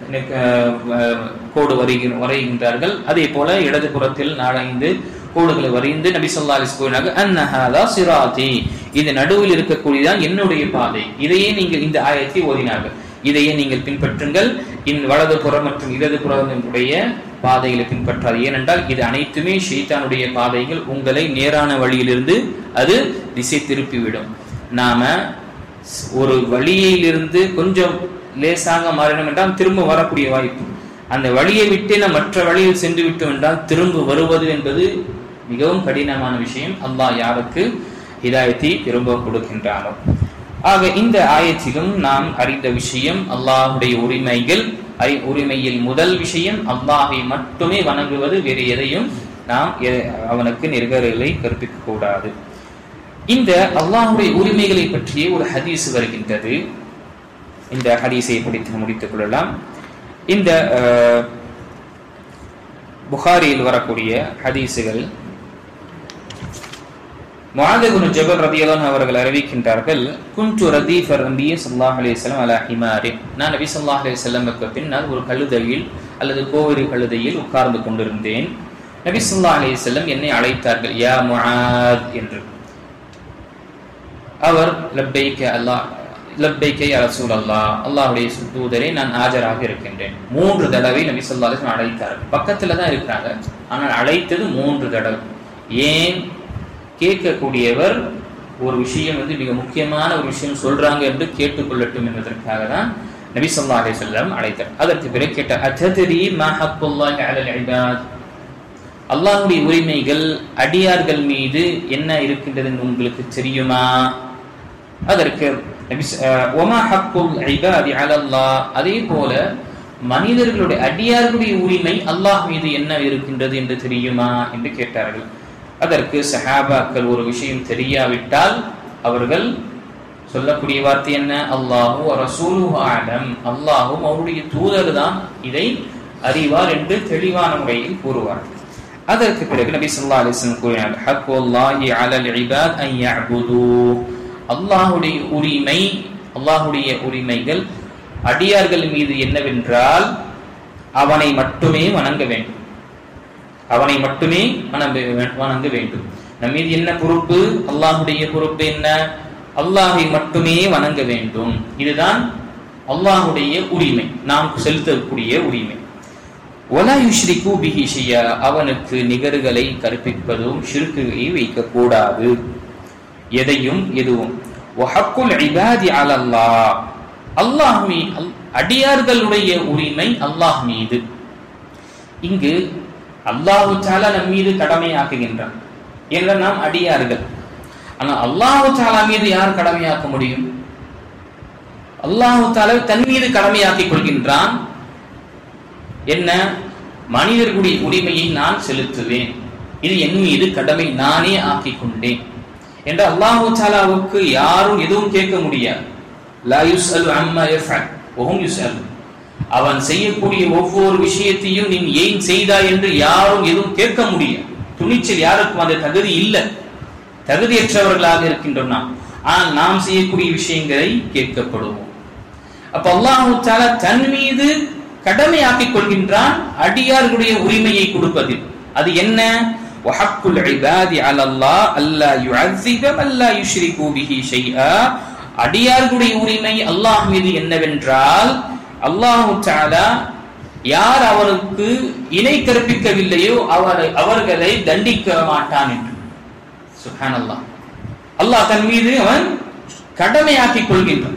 கோடு வரைகின்றார்கள். அதே போல இடதுபுறத்தில் 4-5 கோடுகளை வரைந்து நபி ஸல்லல்லாஹு அலைஹி வஸல்லம் அன்னஹாதா சிராத்தி, இது நடுவில் இருக்கக்கூடியதான் என்னுடைய பாதை. இதையே நீங்கள் இந்த ஆயத்தை ஓதினார்கள், இதையே நீங்கள் பின்பற்றுங்கள். வலதுபுறம் மற்றும் இடதுபுறத்தினுடைய பாதைகளை பின்பற்றாது. ஏனென்றால் இது அனைத்துமே ஷைத்தானுடைய பாதைகள், உங்களை நேரான வழியிலிருந்து அது திசை திருப்பிவிடும். நாம ஒரு வழியிலிருந்து கொஞ்சம் லேசாக மாறினோம் என்றால் திரும்ப வரக்கூடிய வாய்ப்பு, அந்த வழியை விட்டு நாம் மற்ற வழியில் சென்று விட்டோம் என்றால் திரும்ப வருவது என்பது மிகவும் கடினமான விஷயம். அல்லாஹ் யாருக்கு ஹிதாயத்தை திரும்ப கொடுக்கின்றானோ. ஆக இந்த ஆயத்திலும் நாம் அறிந்த விஷயம் அல்லாஹுடைய உரிமைகள். உரிமையில் முதல் விஷயம் அல்லாஹை மட்டுமே வணங்குவது, வேறு எதையும் நாம் அவனுக்கு நிகர்களை கற்பிக்க கூடாது. இந்த அல்லாஹுடைய உரிமைகளை பற்றிய ஒரு ஹதீஸ் வருகின்றது. இந்த ஹதீஸை படித்து முடித்துக் கொள்ளலாம். இந்த புகாரியில் வரக்கூடிய ஹதீஸுகள், முஆத் இப்னு ஜபல் ரலியல்லாஹு அவர்கள் அறிவிக்கின்றார்கள், குன்து ரதீஃப நபி ஸல்லல்லாஹு அலைஹி வஸல்லம் அலா ஹிமாரி, நான் நபி ஸல்லல்லாஹு அலைஹி வஸல்லமுக்கு பின்னால் ஒரு கழுதையில் அல்லது கோவேறு கழுதையில் உட்கார்ந்து கொண்டிருந்தேன். நபி ஸல்லல்லாஹு அலைஹி வஸல்லம் என்னை அழைத்தார்கள், யா முஆத் என்று. அவர் லப்பைக அல்லாஹ் லப்பைக யா ரசூலல்லாஹ், அல்லாஹ்வுடைய தூதரே நான் ஆஜராக இருக்கின்றேன். 3 தடவை நபி ஸல்லல்லாஹு அலைஹி வஸல்லம் அழைத்தார்கள். பக்கத்துல தான் இருக்காங்க, ஆனால் அழைத்தது 3 தடவை. ஏன்? கேட்கக்கூடியவர் ஒரு விஷயம் மிக முக்கியமான ஒரு விஷயம் சொல்றாங்க என்று கேட்டுக்கொள்ளட்டும் என்பதற்காக தான் நபி ஸல்லல்லாஹு அலைஹி வஸல்லம் அழைத்தார். அதற்கு பிறகு கேட்டார், அதரி மா ஹக்குல்லாஹி அலல் இபாத், அல்லாஹ்வுடைய உரிமைகள் அடியார்கள் மீது என்ன இருக்கின்றது என்று உங்களுக்கு தெரியுமா? அதற்கு நபி வமா ஹக்குல் இபாதி அலல்லாஹ், அதே போல மனிதர்களுடைய அடியார்களுடைய உரிமை அல்லாஹ் மீது என்ன இருக்கின்றது என்று தெரியுமா என்று கேட்டார்கள். அதற்கு சஹாபாக்கள் ஒரு விஷயம் தெரியாவிட்டால் அவர்கள் சொல்லக்கூடிய வார்த்தை என்ன? அல்லாஹு வ ரசூலுஹு அலம், அல்லாஹும் அவருடைய தூதர் தான் இதை அறிவார் என்று தெளிவான முறையில் கூறுவார்கள். அதற்கு பிறகு நபி ஸல்லல்லாஹு அலைஹி வஸல்லம் கூறினார், ஹக்குல்லாஹி அலல் இபாத் அன் யஅபுது, அல்லாஹ்வுடைய உரிமை, அல்லாஹ்வுடைய உரிமைகள் அடியார்கள் மீது என்னவென்றால் அவனை மட்டுமே வணங்க வேண்டும், அவனை மட்டுமே வணங்க வேண்டும். நம்ம மீது என்ன பொறுப்பு? அல்லாஹுடைய பொறுப்பு என்ன? அல்லாஹை மட்டுமே வணங்க வேண்டும். இதுதான் அல்லாஹுடைய உரிமை, நாம் செலுத்தக்கூடிய உரிமை. வலா யுஷ்ரிகு பிஹி ஷையா, அவனுக்கு நிகர்களை கற்பிப்பதும் ஷிர்க்குகளை வைக்கக்கூடாது, எதையும் எதுவும். வஹக்குல் இபாதி அலல்லாஹ், அல்லாஹ் அடியார்களுடைய உரிமை அல்லாஹ் மீது. இங்கு அல்லாஹு தஆலா நம் மீது கடமையாக்குகின்றான் என்ற நாம் அடியார்கள். ஆனா அல்லாஹு தஆலா மீது யார் கடமையாக்க முடியும்? அல்லாஹு தஆலா தன் மீது கடமையாக்கிக் கொள்கின்றான். என்ன? மனிதர்களுடைய உரிமையை நான் செலுத்துவேன், இது என் மீது கடமை, நானே ஆக்கிக் கொண்டேன் என்று அல்லாஹு தஆலாவுக்கு யாரும் எதுவும் கேட்க முடியாது. லா யுஸ்அலு அம்மா யஃஅல் வஹும் யுஸ்அலூன். அவன் செய்யக்கூடிய ஒவ்வொரு விஷயத்தையும் நீ ஏன் செய்தாய் என்று யாரும் எதுவும் கேட்க முடியாது. துணிச்சல் யாருக்கும் அந்த தகுதி இல்லை, தகுதியற்றவர்களாக இருக்கின்றோம் நாம். ஆனால் நாம் செய்யக்கூடிய விஷயங்களை கேட்கப்படுவோம். அப்ப அல்லாஹு தஆலா தன் மீது கடமையாக்கிக் கொள்கின்றான் அடியார்களுடைய உரிமையை கொடுப்பதில். அது என்ன? வஹக்குல் இபாதி அலல்லாஹ் அல்லா யுஅஸிப மன் லா யுஷ்ரிகு பிஹி ஷைஆ. அடியார்களுடைய உரிமை அல்லாஹ் மீது என்னவென்றால், அல்லாஹு தஆலா யார் அவருக்கு இணை கற்பிக்கவில்லையோ அவர்களை தண்டிக்க மாட்டான் என்று. சுப்ஹானல்லாஹ். அல்லாஹ் தன் மீது அவன் கடமையாக்கிக் கொள்கின்றான்.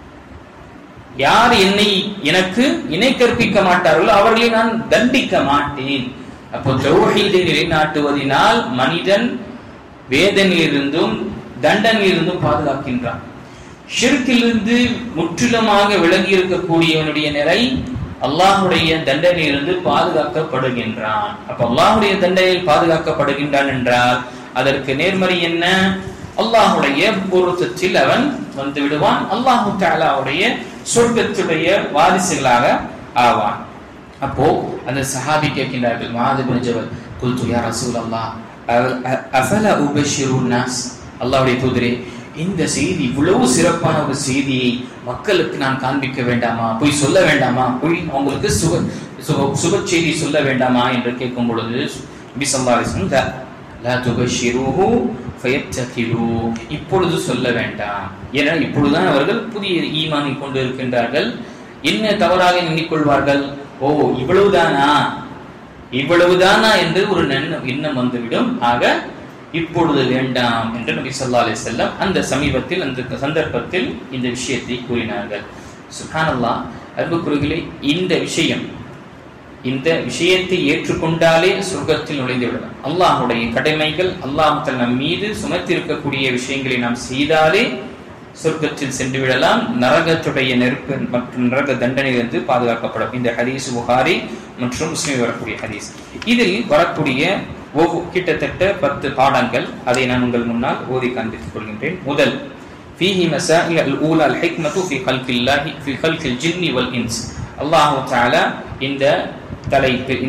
யார் எனக்கு இணை கற்பிக்க மாட்டார்களோ அவர்களை நான் தண்டிக்க மாட்டேன். அப்போ தௌஹீதை நிலைநாட்டுவதனால் மனிதன் வேதனையிலிருந்தும் தண்டனையிலிருந்தும் பாதுகாக்கின்றான். ஷிர்கிலிருந்து முற்றிலுமாக விலகி இருக்கக்கூடியவனுடைய நிலை அல்லாஹுடைய தண்டனையிலிருந்து பாதுகாக்கப்படுகின்றான். அப்ப அல்லாஹுடைய தண்டனையில் பாதுகாக்கப்படுகின்றான் என்றால் அதற்கு நேர்மறை என்ன? அல்லாஹுடைய பொருத்தத்தில் அவன் வந்து விடுவான், அல்லாஹு தஆலாவுடைய சொர்க்கத்துடைய வாரிசுகளாக ஆவான். அப்போ அந்த சஹாபி கேட்கின்றார்கள், முஆத் இப்னு ஜபல், குல்து யா ரசூலல்லாஹ் அஃபலா உபஷிருன் நாஸ். அல்லாஹ்வுடைய தூதரே, இந்த செய்தி இவ்வளவு சிறப்பான ஒரு செய்தியை மக்களுக்கு நான் காண்பிக்க வேண்டாமா, போய் சொல்ல வேண்டாமா, போய் அவங்களுக்கு சுப செய்தி சொல்ல வேண்டாமா என்று கேட்கும் பொழுது நபி ஸல்லல்லாஹு அலைஹி வஸல்லம் லா துபஷிருஹு ஃபயத்தகிலு, இப்பொழுது சொல்ல வேண்டாம், ஏன்னா இப்பொழுதுதான் அவர்கள் புதிய ஈமானை கொண்டு இருக்கின்றார்கள். என்ன தவறாக எண்ணிக்கொள்வார்கள், ஓ இவ்வளவுதானா என்று ஒரு எண்ணம் வந்துவிடும். ஆக இப்பொழுது வேண்டாம் என்று நபி ஸல்லல்லாஹு அலைஹி வஸல்லம் அந்த சமீபத்தில் அந்த சந்தர்ப்பத்தில் இந்த விஷயத்தை கூறினார்கள். சுப்ஹானல்லாஹ். அன்புக்குரியவர்களே, இந்த விஷயத்தை ஏற்றுக்கொண்டாலே சொர்க்கத்தில் நுழைந்து விடலாம். அல்லாஹுடைய கடமைகள், அல்லாஹ் நம் மீது சுமத்திருக்கக்கூடிய விஷயங்களை நாம் செய்தாலே சொர்க்கத்தில் சென்று விடலாம். நரகத்துடைய நெருப்பு மற்றும் நரக தண்டனையிலிருந்து பாதுகாக்கப்படும். இந்த ஹதீஸ் புகாரி மற்றும் முஸ்லிம் வரக்கூடிய ஹதீஸ். இதில் வரக்கூடிய கிட்டத்தட்ட 10 பாடங்கள், அதை நான் உங்கள் முன்னால் ஓதி காண்பித்துக் கொள்கின்றேன். முதல், ஃபீஹி மஸாயில் அல்-ஊலா அல்-ஹிக்மத்து ஃபீ கல்கில்லாஹி ஃபீ கல்கில் ஜின்னி வல் இன்ஸ். அல்லாஹ் தஆலா இந்த தலைப்பில்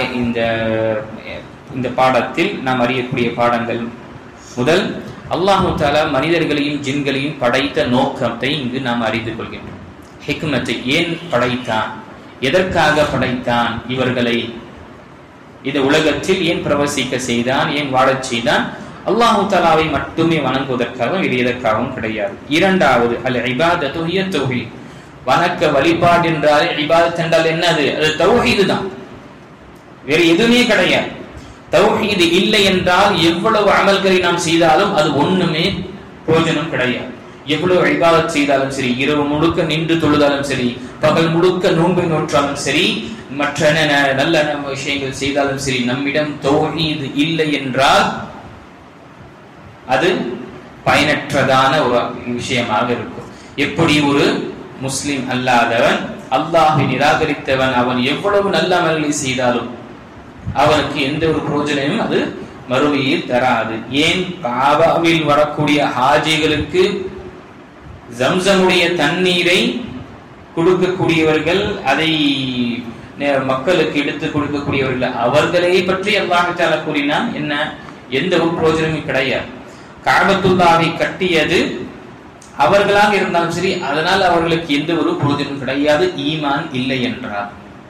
இந்த பாடத்தில் நாம் அறியக்கூடிய பாடங்கள். முதல், அல்லாஹ் தஆலா மனிதர்களையும் ஜின்களையும் படைத்த நோக்கத்தை இங்கு நாம் அறிந்து கொள்கின்றோம். ஹிக்மத்தை, ஏன் படைத்தான், எதற்காக படைத்தான், இவர்களை இந்த உலகத்தில் ஏன் பிரவசிக்க செய்தான், ஏன் வாழச் செய்தான்? அல்லாஹ் தஆலாவை மட்டுமே வணங்குவதற்காக, வேறு எதற்காகவும் கிடையாது. இரண்டாவது, அல் இபாதத்து ஹிய தௌஹீத். வணக்க வழிபாடு என்றால் இபாதத் என்றால் என்னது? அது தௌஹீது தான், வேறு எதுவுமே கிடையாது. தௌஹீது இல்லை என்றால் எவ்வளவு அமல்களை நாம் செய்தாலும் அது ஒண்ணுமே பிரயோஜனம் கிடையாது. எவ்வளவு இபாதத் செய்தாலும் சரி, இரவு முழுக்க நின்று தொழுதாலும் சரி, பகல் முழுக்க நோன்பை நோற்றாலும் சரி, மற்ற நல்ல விஷயங்கள் செய்தாலும் சரி, நம்மிடம் தௌஹீது இல்லை என்றால் அது பயனற்றதான ஒரு விஷயமாக இருக்கும். எப்படி ஒரு முஸ்லிம் அல்லாதவன், அல்லாஹை நிராகரித்தவன், அவன் எவ்வளவு நல்ல அமல்களை செய்தாலும் அவனுக்கு எந்த ஒரு பிரயோஜனமும் அது மறுமையில் தராது. ஏன்? காபாவில் வரக்கூடிய ஹாஜிகளுக்கு ஜம்சமுடைய தண்ணீரை கொடுக்கக்கூடியவர்கள், அதை மக்களுக்கு எடுத்து கொடுக்கக்கூடியவர்கள், அவர்களை பற்றி அல்லாஹ் தஆலா கூறினான். என்ன? எந்த ஒரு பிரயோஜனமும் கிடையாது. கஅபத்துல்லாஹை கட்டியது அவர்களாக இருந்தாலும் சரி, அதனால் அவர்களுக்கு எந்த ஒரு பிரயோஜனம் கிடையாது. ஈமான் இல்லை என்றார்.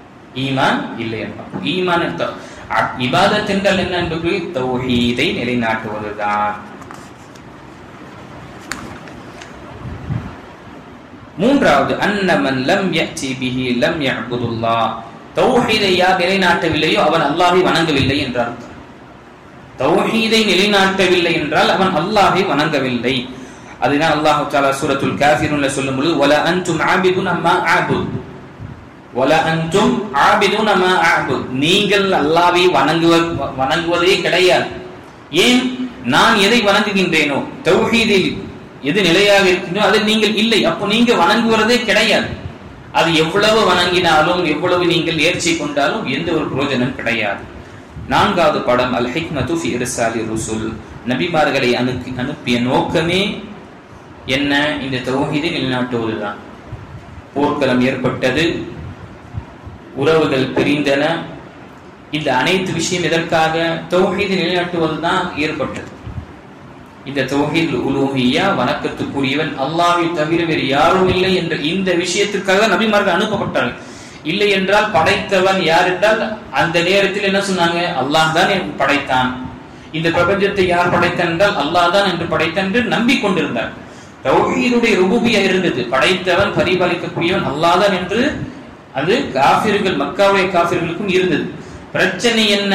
ஈமான் இபாதத் என்றால் என்ன என்பது தௌஹீதை நிலைநாட்டுவதுதான். மூன்றாவது, அன்னமன் லம் யஅதி பிஹி லம் யஅபுதுல்லாஹ். தௌஹீதை யார் நிலைநாட்டவில்லையோ அவன் அல்லாஹ்வை வணங்கவில்லை என்றார். தௌஹீதை நிலைநாட்டவில்லை என்றால் அவன் அல்லாஹ்வை வணங்கவில்லை. அதுதான் அல்லாஹ் தஆலா சூரத்துல் காஃபிரூன்ல சொல்லும்போது வல அன்தும் ஆபிதுன மா அஅபுது வல அன்தும் ஆபிதுன மா அஅபுது, நீங்கள் அல்லாஹ்வை வணங்குவதே கிடையாது. ஏன்? நான் எதை வணங்குகின்றேனோ, தௌஹீதில் எது நிலையாக இருக்கின்றோ அதில் நீங்கள் இல்லை. அப்போ நீங்க வணங்குவதே கிடையாது. அது எவ்வளவு வணங்கினாலும் எவ்வளவு நீங்கள் நேர்ச்சி கொண்டாலும் எந்த ஒரு பிரயோஜனம் கிடையாது. 4வது பாடம் அல் ஹிக்மத்து ஃபி இர்சாலி ருசுல், நபிமார்களை அனுப்பிய நோக்கமே என்ன? இந்த தௌஹீதை நிலைநாட்டுவதுதான். போர்க்களம் ஏற்பட்டது, உறவுகள் பிரிந்தன, இந்த அனைத்து விஷயம் எதற்காக? தௌஹீதை நிலைநாட்டுவதுதான் ஏற்பட்டது. இந்த தௌஹீத் உலூஹிய்யா, வணக்கத்துக்குரியவன் அல்லாஹ்வை தவிர வேறு யாரும் இல்லை என்ற இந்த விஷயத்திற்காக நபிமார்கள் அனுப்பப்பட்டார்கள். இல்லை என்றால் படைத்தவன் யார் என்றால் அந்த நேரத்தில் என்ன சொன்னாங்க? அல்லாஹ் தான் படைத்தான். இந்த பிரபஞ்சத்தை யார் படைத்தான் என்றால் அல்லாஹ் தான் என்று படைத்தான் என்று நம்பிக்கொண்டிருந்தார். தௌஹீதுடைய ருபூபிய்யா இருந்தது, படைத்தவன் பரிபாலிக்கக்கூடியவன் அல்லாஹ் தான் என்று அது காஃபிர்கள், மக்காவுடைய காஃபிர்களுக்கும் இருந்தது. பிரச்சனை என்ன?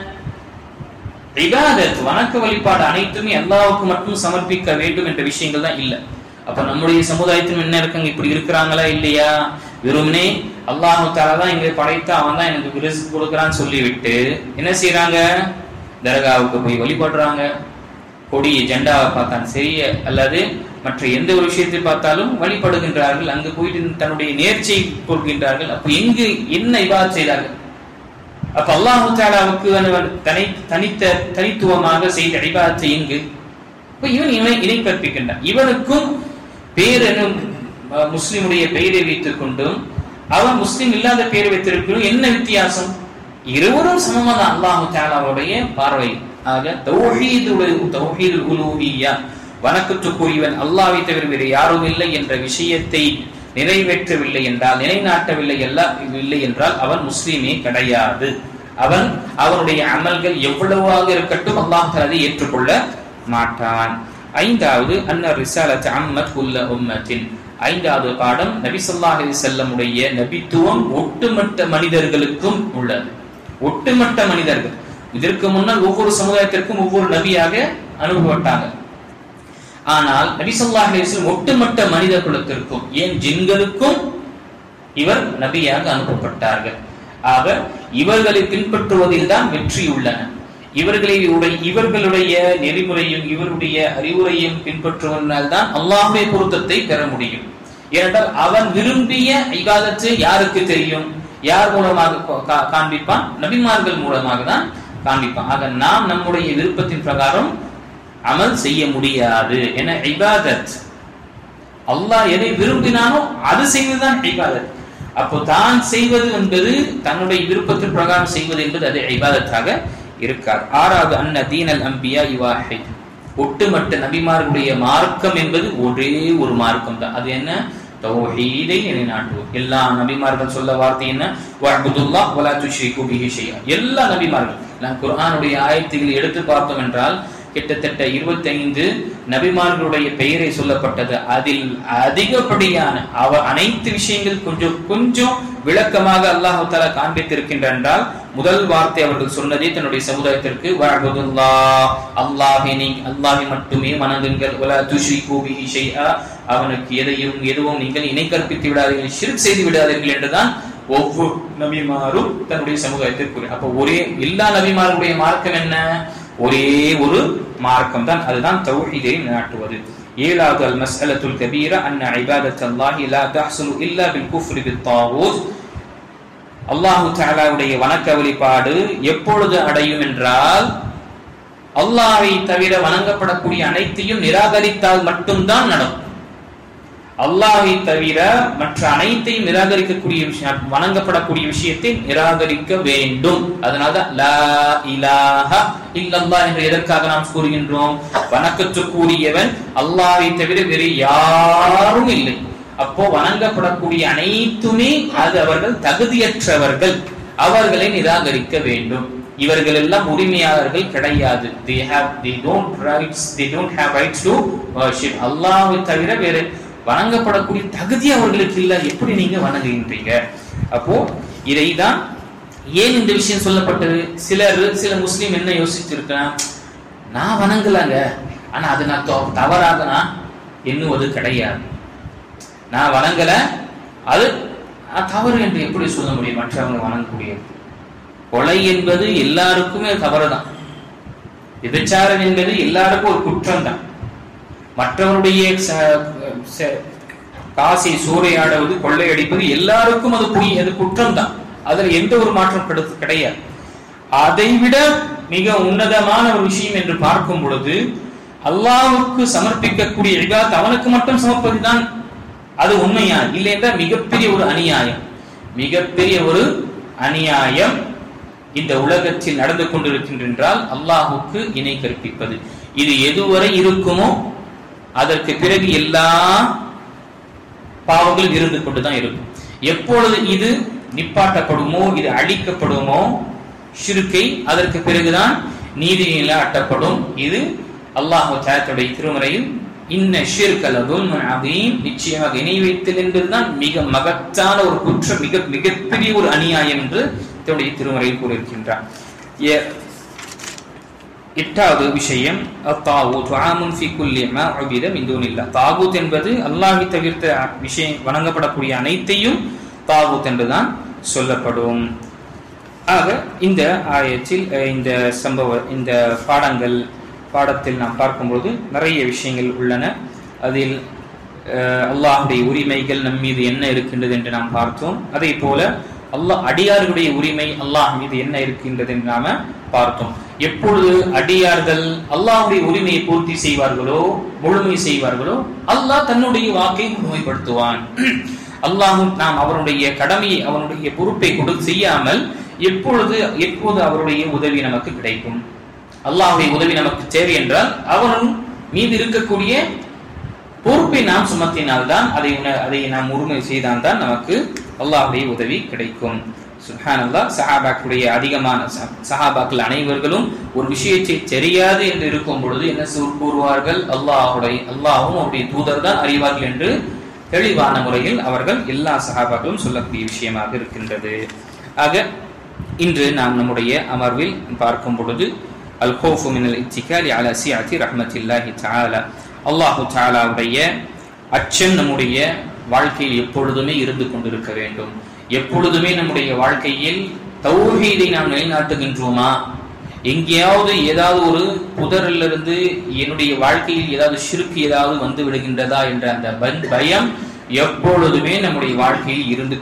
இபாதத், வணக்க வழிபாடு அனைத்துமே அல்லாஹ்வுக்கு மட்டும் சமர்ப்பிக்க வேண்டும் என்ற விஷயங்கள் தான் இல்ல. அப்ப நம்முடைய சமுதாயத்தில் என்ன இருக்காங்க? இப்படி இருக்கிறாங்களா இல்லையா? வெறுமனே அல்லாஹ் தஆலா தான் எங்களை படைத்தா, அவன் தான் எனக்கு ரிஸ்க் கொடுக்கறான்னு சொல்லிவிட்டு என்ன செய்யறாங்க? தர்காவுக்கு போய் வழிபடுறாங்க. கொடிய ஜெண்டாவை பார்த்தான் சரி, அல்லது மற்ற எந்த ஒரு விஷயத்தை பார்த்தாலும் வழிபடுகின்றார்கள். அங்கு போயிட்டு தன்னுடைய நேர்ச்சியை கொடுக்கின்றார்கள். அப்ப எங்கு என்ன இபாதத் செய்தார்கள்? அப்ப அல்லாஹ் தஆலாவுக்கு தனித்துவமாக செய்த இபாதத்தை எங்கு? இவன் இணை கற்பிக்கின்றான். இவனுக்கும் பேர் என்னும் முஸ்லிமுடைய பெயரை வைத்துக் கொண்டும் அவன் முஸ்லிம் இல்லாத பெயரை வைத்திருக்கணும். என்ன வித்தியாசம்? இருவரும் சமமான அல்லாஹ் தஆலாவுடைய பார்வை. ஆக தௌஹீதுல் உலூஹிய்யா, வணக்கத்துக்குரியவன் அல்லாஹ்வை தவிர வேறு யாரும் இல்லை என்ற விஷயத்தை நிறைவேற்றவில்லை என்றால், நிலைநாட்டவில்லை இல்லை என்றால் அவன் முஸ்லிமே கிடையாது. அவனுடைய அமல்கள் எவ்வளவாக இருக்கட்டும் அல்லாஹ் அதை ஏற்றுக்கொள்ள மாட்டான். 5வது அன்ன ரிசாலத் அம்மத் குல்ல உம்மத்தின், 5வது பாடம் நபி ஸல்லல்லாஹு அலைஹி வஸல்லம் உடைய நபித்துவம் ஒட்டுமொத்த மனிதர்களுக்கும் உள்ளது. ஒட்டுமொத்த மனிதர்கள். இதற்கு முன்னால் ஒவ்வொரு சமுதாயத்திற்கும் ஒவ்வொரு நபியாக அனுப்பப்பட்டாங்க. ஆனால் நபி ஸல்லல்லாஹு அலைஹி வஸல்லம் ஒட்டுமொத்த மனித குலத்திற்கும், ஏன் ஜின்களுக்கும் இவர் நபியாக அனுப்பப்பட்டார்கள். ஆக இவர்களை பின்பற்றுவதில் தான் வெற்றி உள்ளன. இவர்களுடைய நெறிமுறையும் இவருடைய அறிவுரையும் பின்பற்றுவதனால் தான் அல்லாஹ்வுடைய பொருத்தத்தை பெற முடியும். ஏனென்றால் அவன் விரும்பிய இபாதத்தை யாருக்கு தெரியும்? யார் மூலமாக காண்பிப்பான்? நபிமார்கள் மூலமாக தான் காண்பிப்பான். ஆக நாம் நம்முடைய விருப்பத்தின் பிரகாரம் அமல் செய்ய முடியாது. என இபாதத் அல்லாஹ் எதை விரும்பினானோ அது செய்வதுதான் இபாதத். அப்போ தான் செய்வது என்பது தன்னுடைய விருப்பத்தின் பிரகாரம் செய்வது என்பது அது இபாதத்தாக இருக்காது. 6வது அன்ன தீனல் அம்பியா வாஹித், ஒட்டுமொத்த நபிமார்களுடைய மார்க்கம் என்பது ஒரே ஒரு மார்க்கம் தான். அது என்ன? தௌஹீதை நிலைநாட்டுவது. எல்லா நபிமார்கள் சொல்ல வார்த்தை என்ன? வஅபுதுல்லாஹ் வலா துஷ்ரிகு பிஹி ஷைஆ. எல்லா நபிமார்கள் நாம் குர்ஆனுடைய ஆயத்துகளை எடுத்து பார்த்தோம் என்றால் கிட்டத்தட்ட 25 நபிமார்களுடைய பெயரை சொல்லப்பட்டது. அதில் அதிகப்படியான அனைத்து விஷயங்கள் கொஞ்சம் விளக்கமாக அல்லாஹ் தஆலா காண்பித்திருக்கின்றார் என்றால் முதல் வார்த்தை அவர்கள் சொன்னதே தன்னுடைய சமுதாயத்திற்கு வஅபுதுல்லாஹ், அல்லாஹ்வை மட்டுமே வணங்குங்கள், வலா துஷ்ரிகு பிஹி ஷைஆ, அவனுக்கு எதுவும் நீங்கள் இணை கற்பித்து விடாதீர்கள், ஷிர்க் செய்து விடாதீர்கள் என்றுதான் ஒவ்வொரு நபிமாரும் தன்னுடைய சமுதாயத்திற்கு. அப்ப ஒரே எல்லா நபிமாருடைய மார்க்கம் என்ன? ஒரே ஒரு மார்க்கம் தான். அதுதான் தௌஹீதை நிலைநாட்டுவது. 7வது அல் மஸ்அலத்துல் கபீரா அன்ன இபாதத்தல்லாஹி லா தஹ்சுலு இல்லா பில் குஃப்ரி பித் தாகூத், அல்லாஹ் தஆலாவுடைய வணக்க வழிபாடு எப்பொழுது அடையும் என்றால் அல்லாஹ்வை தவிர வணங்கப்படக்கூடிய அனைத்தையும் நிராகரித்தால் மட்டும்தான் நடக்கும். அல்லாஹ்வை தவிர மற்ற அனைத்தையும் நிராகரிக்கக்கூடிய விஷயம், வணங்கப்படக்கூடிய விஷயத்தை நிராகரிக்க வேண்டும். அதனால்தான் லா இலாஹ இல்லல்லாஹ் என்று எதற்காக நாம் கூறுகின்றோம்? வணக்கத்துக்குரியவன் அல்லாஹ்வை தவிர வேறு யாரும் இல்லை. அப்போ வணங்கப்படக்கூடிய அனைத்துமே அது அவர்கள் தகுதியற்றவர்கள், அவர்களை நிராகரிக்க வேண்டும். இவர்கள் எல்லாம் உரிமையாளர்கள் கிடையாது. they don't have rights to worship. அல்லாஹ்வை தவிர வேறு வணங்கப்படக்கூடிய தகுதி அவர்களுக்கு இல்ல. எப்படி நீங்க வணங்குகின்றீங்க? அப்போ இதைதான் ஏன் இந்த விஷயம் சொல்லப்பட்டது? சில முஸ்லீம் என்ன யோசிச்சிருக்கான், நான் வணங்கலாங்க, ஆனா அது நான் தவறாக நான் எண்ணுவது கிடையாது. நான் வணங்கல, அது தவறு என்று எப்படி சொல்ல முடியும்? மற்றவங்க வணங்கக்கூடியது. கொலை என்பது எல்லாருக்குமே தவறுதான். விபச்சாரம் என்பது எல்லாருக்கும் ஒரு குற்றம் தான். மற்றவருடைய காசை சூறையாடுவது, கொள்ளையடிப்பது எல்லாருக்கும் அது பொய், அது குற்றம் தான். அதில் எந்த ஒரு மாற்றம் கிடையாது. அதைவிட மிக உன்னதமான ஒரு விஷயம் என்று பார்க்கும் பொழுது அல்லாஹ்வுக்கு சமர்ப்பிக்கக்கூடிய இபாதத் அவனுக்கு மட்டும் சமர்ப்பதுதான் அது உண்மையா? இல்லை என்றால் மிகப்பெரிய ஒரு அநியாயம், மிகப்பெரிய ஒரு அநியாயம் இந்த உலகத்தில் நடந்து கொண்டிருக்கின்றால் அல்லாஹ்வுக்கு இணை கற்பிப்பது. இது எதுவரை இருக்குமோ அதற்கு பிறகு எல்லா பாவங்கள் இருந்து கொண்டுதான் இருக்கும். எப்பொழுது இது நிப்பாட்டப்படுமோ, இது அழிக்கப்படுமோ ஷிர்கை, அதற்கு பிறகுதான் நீதி நிலைநாட்டப்படும். இது அல்லாஹ் தஆலாவுடைய திருமறையில் இன்ன ஷிர்க லதுல்முன் அதீம், நிச்சயமாக இணை வைத்தல் என்பதுதான் மிக மகத்தான ஒரு குற்றம், மிகப்பெரிய ஒரு அநியாயம் என்று தன்னுடைய திருமறையில் கூறியிருக்கின்றார். எட்டாவது விஷயம் அத்தாகூத் ஆமுன் ஃபீ குல்லி மா உபித மின் தூனில்லாஹ். தாகூத் என்பது அல்லாஹ்வை தவிர்த்த விஷயம் வணங்கப்படக்கூடிய அனைத்தையும் தாகூத் என்றுதான் சொல்லப்படும். ஆக இந்த ஆயத்தில் இந்த பாடத்தில் நாம் பார்க்கும்போது நிறைய விஷயங்கள் உள்ளன. அதில் அல்லாஹ்வுடைய உரிமைகள் நம் மீது என்ன இருக்கின்றது என்று நாம் பார்த்தோம். அதே போல அடியார்களுடைய உரிமை அல்லாஹ் மீது என்ன இருக்கின்றது என்று நாம பார்த்தோம். எப்பொழுது அடியார்கள் அல்லாஹ்வுடைய உரிமையை பூர்த்தி செய்வார்களோ, முழுமை செய்வார்களோ, அல்லாஹ் தன்னுடைய வாக்கை முழுமைப்படுத்துவான். அல்லாஹும் நாம் அவருடைய கடமையை, அவனுடைய பொறுப்பை செய்யாமல் எப்போது அவருடைய உதவி நமக்கு கிடைக்கும்? அல்லாஹ்வுடைய உதவி நமக்கு தேவை என்றால் அவன் மீது இருக்கக்கூடிய பொறுப்பை நாம் சுமத்தினால்தான், அதை நாம் உரிமை செய்தால்தான் நமக்கு அல்லாஹ்வுடைய உதவி கிடைக்கும். சுப்ஹானல்லாஹ். சஹாபாக்களுடைய அதிகமான சஹாபாக்கள் அனைவர்களும் ஒரு விஷயத்தை தெரியாது என்று இருக்கும் பொழுது என்ன கூறுவார்கள்? அல்லாஹ்வும் அவருடைய தூதர் தான் அறிவார்கள் என்று தெளிவான முறையில் அவர்கள் எல்லா சஹாபாக்களும் சொல்லக்கூடிய விஷயமாக இருக்கின்றது. ஆக இன்று நாம் நம்முடைய அமர்வில் பார்க்கும் பொழுது அல் ஹௌஃபு மினல் இத்திகாலி அலா சிஅத்தி ரஹ்மத்தில்லாஹி தஆலா, அல்லாஹ் தஆலாவுடைய அச்சம் நம்முடைய வாழ்க்கையில் எப்பொழுதுமே இருந்து கொண்டிருக்க வேண்டும். எப்பொழுதுமே நம்முடைய வாழ்க்கையில் தௌஹீதை நாம் நிலைநாட்டுகின்றோமா? எங்கேயாவது ஏதாவது ஒரு புதரிலிருந்து என்னுடைய வாழ்க்கையில் ஏதாவது ஷிர்க் ஏதாவது வந்து விடுகின்றதா என்ற அந்த பயம் எப்பொழுதுமே நம்முடைய வாழ்க்கையில் இருந்து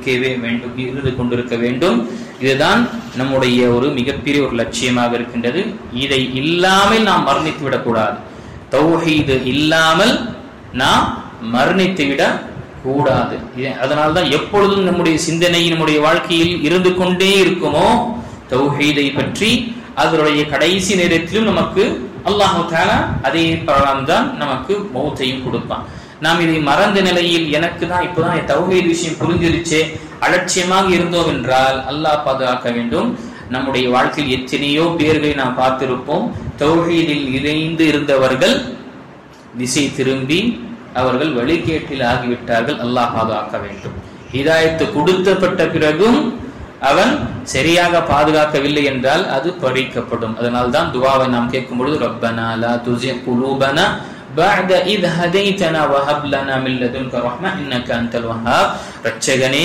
கொண்டிருக்க வேண்டும். இதுதான் நம்முடைய ஒரு மிகப்பெரிய ஒரு லட்சியமாக இருக்கின்றது. இதை இல்லாமல் நாம் மரணித்து விடக்கூடாது. தௌஹீது இல்லாமல் நாம் மரணித்து விட கூடாது. அதனால்தான் எப்பொழுதும் நம்முடைய சிந்தனை நம்முடைய வாழ்க்கையில் இருந்து கொண்டே இருக்குமோ தௌஹீதை பற்றி, அதனுடைய கடைசி நேரத்திலும் நமக்கு அல்லாஹ் தஆலா அதே பரலாம் தான் நமக்கு மௌத்தையும் கொடுப்பான். நாம் இதை மறந்த நிலையில் எனக்கு தான் இப்பதான் தௌஹீத் விஷயம் புரிஞ்சிருச்சே அலட்சியமாக இருந்தோம் என்றால் அல்லாஹ் பாதுகாக்க வேண்டும். நம்முடைய வாழ்க்கையில் எத்தனையோ பேர்களை நாம் பார்த்திருப்போம். தௌஹீதில் இணைந்து இருந்தவர்கள் திசை திரும்பி அவர்கள் வழிகேட்டில் ஆகிவிட்டார்கள். அல்லாஹ் பாதுகாக்க வேண்டும். ஹிதாயத்து கொடுக்கப்பட்ட பிறகும் அவன் சரியாக பாதுகாக்கவில்லை என்றால் அது பறிக்கப்படும். அதனால்தான் துஆவை நாம் கேட்கும் பொழுது ரப்பனா லா துஸிக் குலூபனா பஅத இத் ஹதைதனா வ ஹப் லனா மின் லதுன்க ரஹ்ம இன்னக அன்தல் வஹ்ஹாப். ரட்சகனே,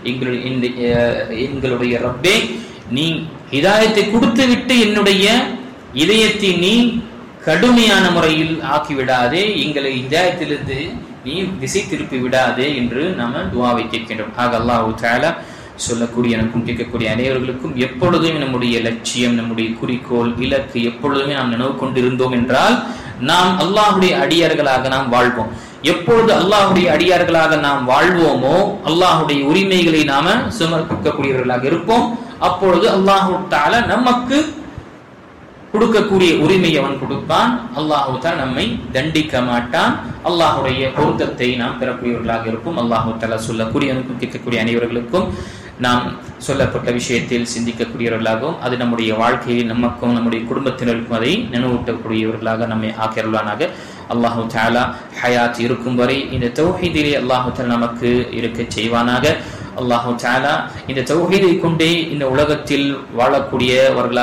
எங்களுடைய ரப்பே, நீ ஹிதாயத்தை கொடுத்துவிட்டு என்னுடைய இதயத்தை நீ கடுமையான முறையில் ஆக்கிவிடாதே, எங்களை ஹிதாயத்திலிருந்து நீ திசை திருப்பி விடாதே என்று நாம துஆவை கேட்கின்றோம். ஆக அல்லாஹ் தஆலா சொல்லக்கூடிய எனக்கும் கேட்கக்கூடிய அனைவர்களுக்கும் எப்பொழுதுமே நம்முடைய லட்சியம், நம்முடைய குறிக்கோள், இலக்கு எப்பொழுதுமே நாம் நினைவு கொண்டிருந்தோம் என்றால் நாம் அல்லாஹ்வுடைய அடியார்களாக நாம் வாழ்வோம். எப்பொழுது அல்லாஹ்வுடைய அடியார்களாக நாம் வாழ்வோமோ அல்லாஹ்வுடைய உரிமைகளை நாம சமர்ப்பிக்கக்கூடியவர்களாக இருப்போம். அப்பொழுது அல்லாஹ் தஆலா நமக்கு கொடுக்கக்கூடிய உரிமையை அவன் கொடுப்பான். அல்லாஹ் தஆலா நம்மை தண்டிக்க மாட்டான். அல்லாஹ்வுடைய பொருத்தத்தை நாம் பெறக்கூடியவர்களாக இருப்போம். அல்லாஹ் தஆலா சொல்லக்கூடிய கேட்கக்கூடிய அனைவர்களுக்கும் நாம் சொல்லப்பட்ட விஷயத்தில் சிந்திக்கக்கூடியவர்களாகவும் அது நம்முடைய வாழ்க்கையில் நமக்கும் நம்முடைய குடும்பத்தினருக்கும் அதை நினைவூட்டக்கூடியவர்களாக நம்மை ஆக்கியருளானாக. அல்லாஹ் தஆலா ஹயாத் இருக்கும் வரை இந்த தௌஹீதிலே அல்லாஹ் தஆலா நமக்கு இருக்க செய்வானாக. அல்லாஹ் தஆலா இந்த தௌஹீதை கொண்டே இந்த உலகத்தில் வாழக்கூடியவர்களாக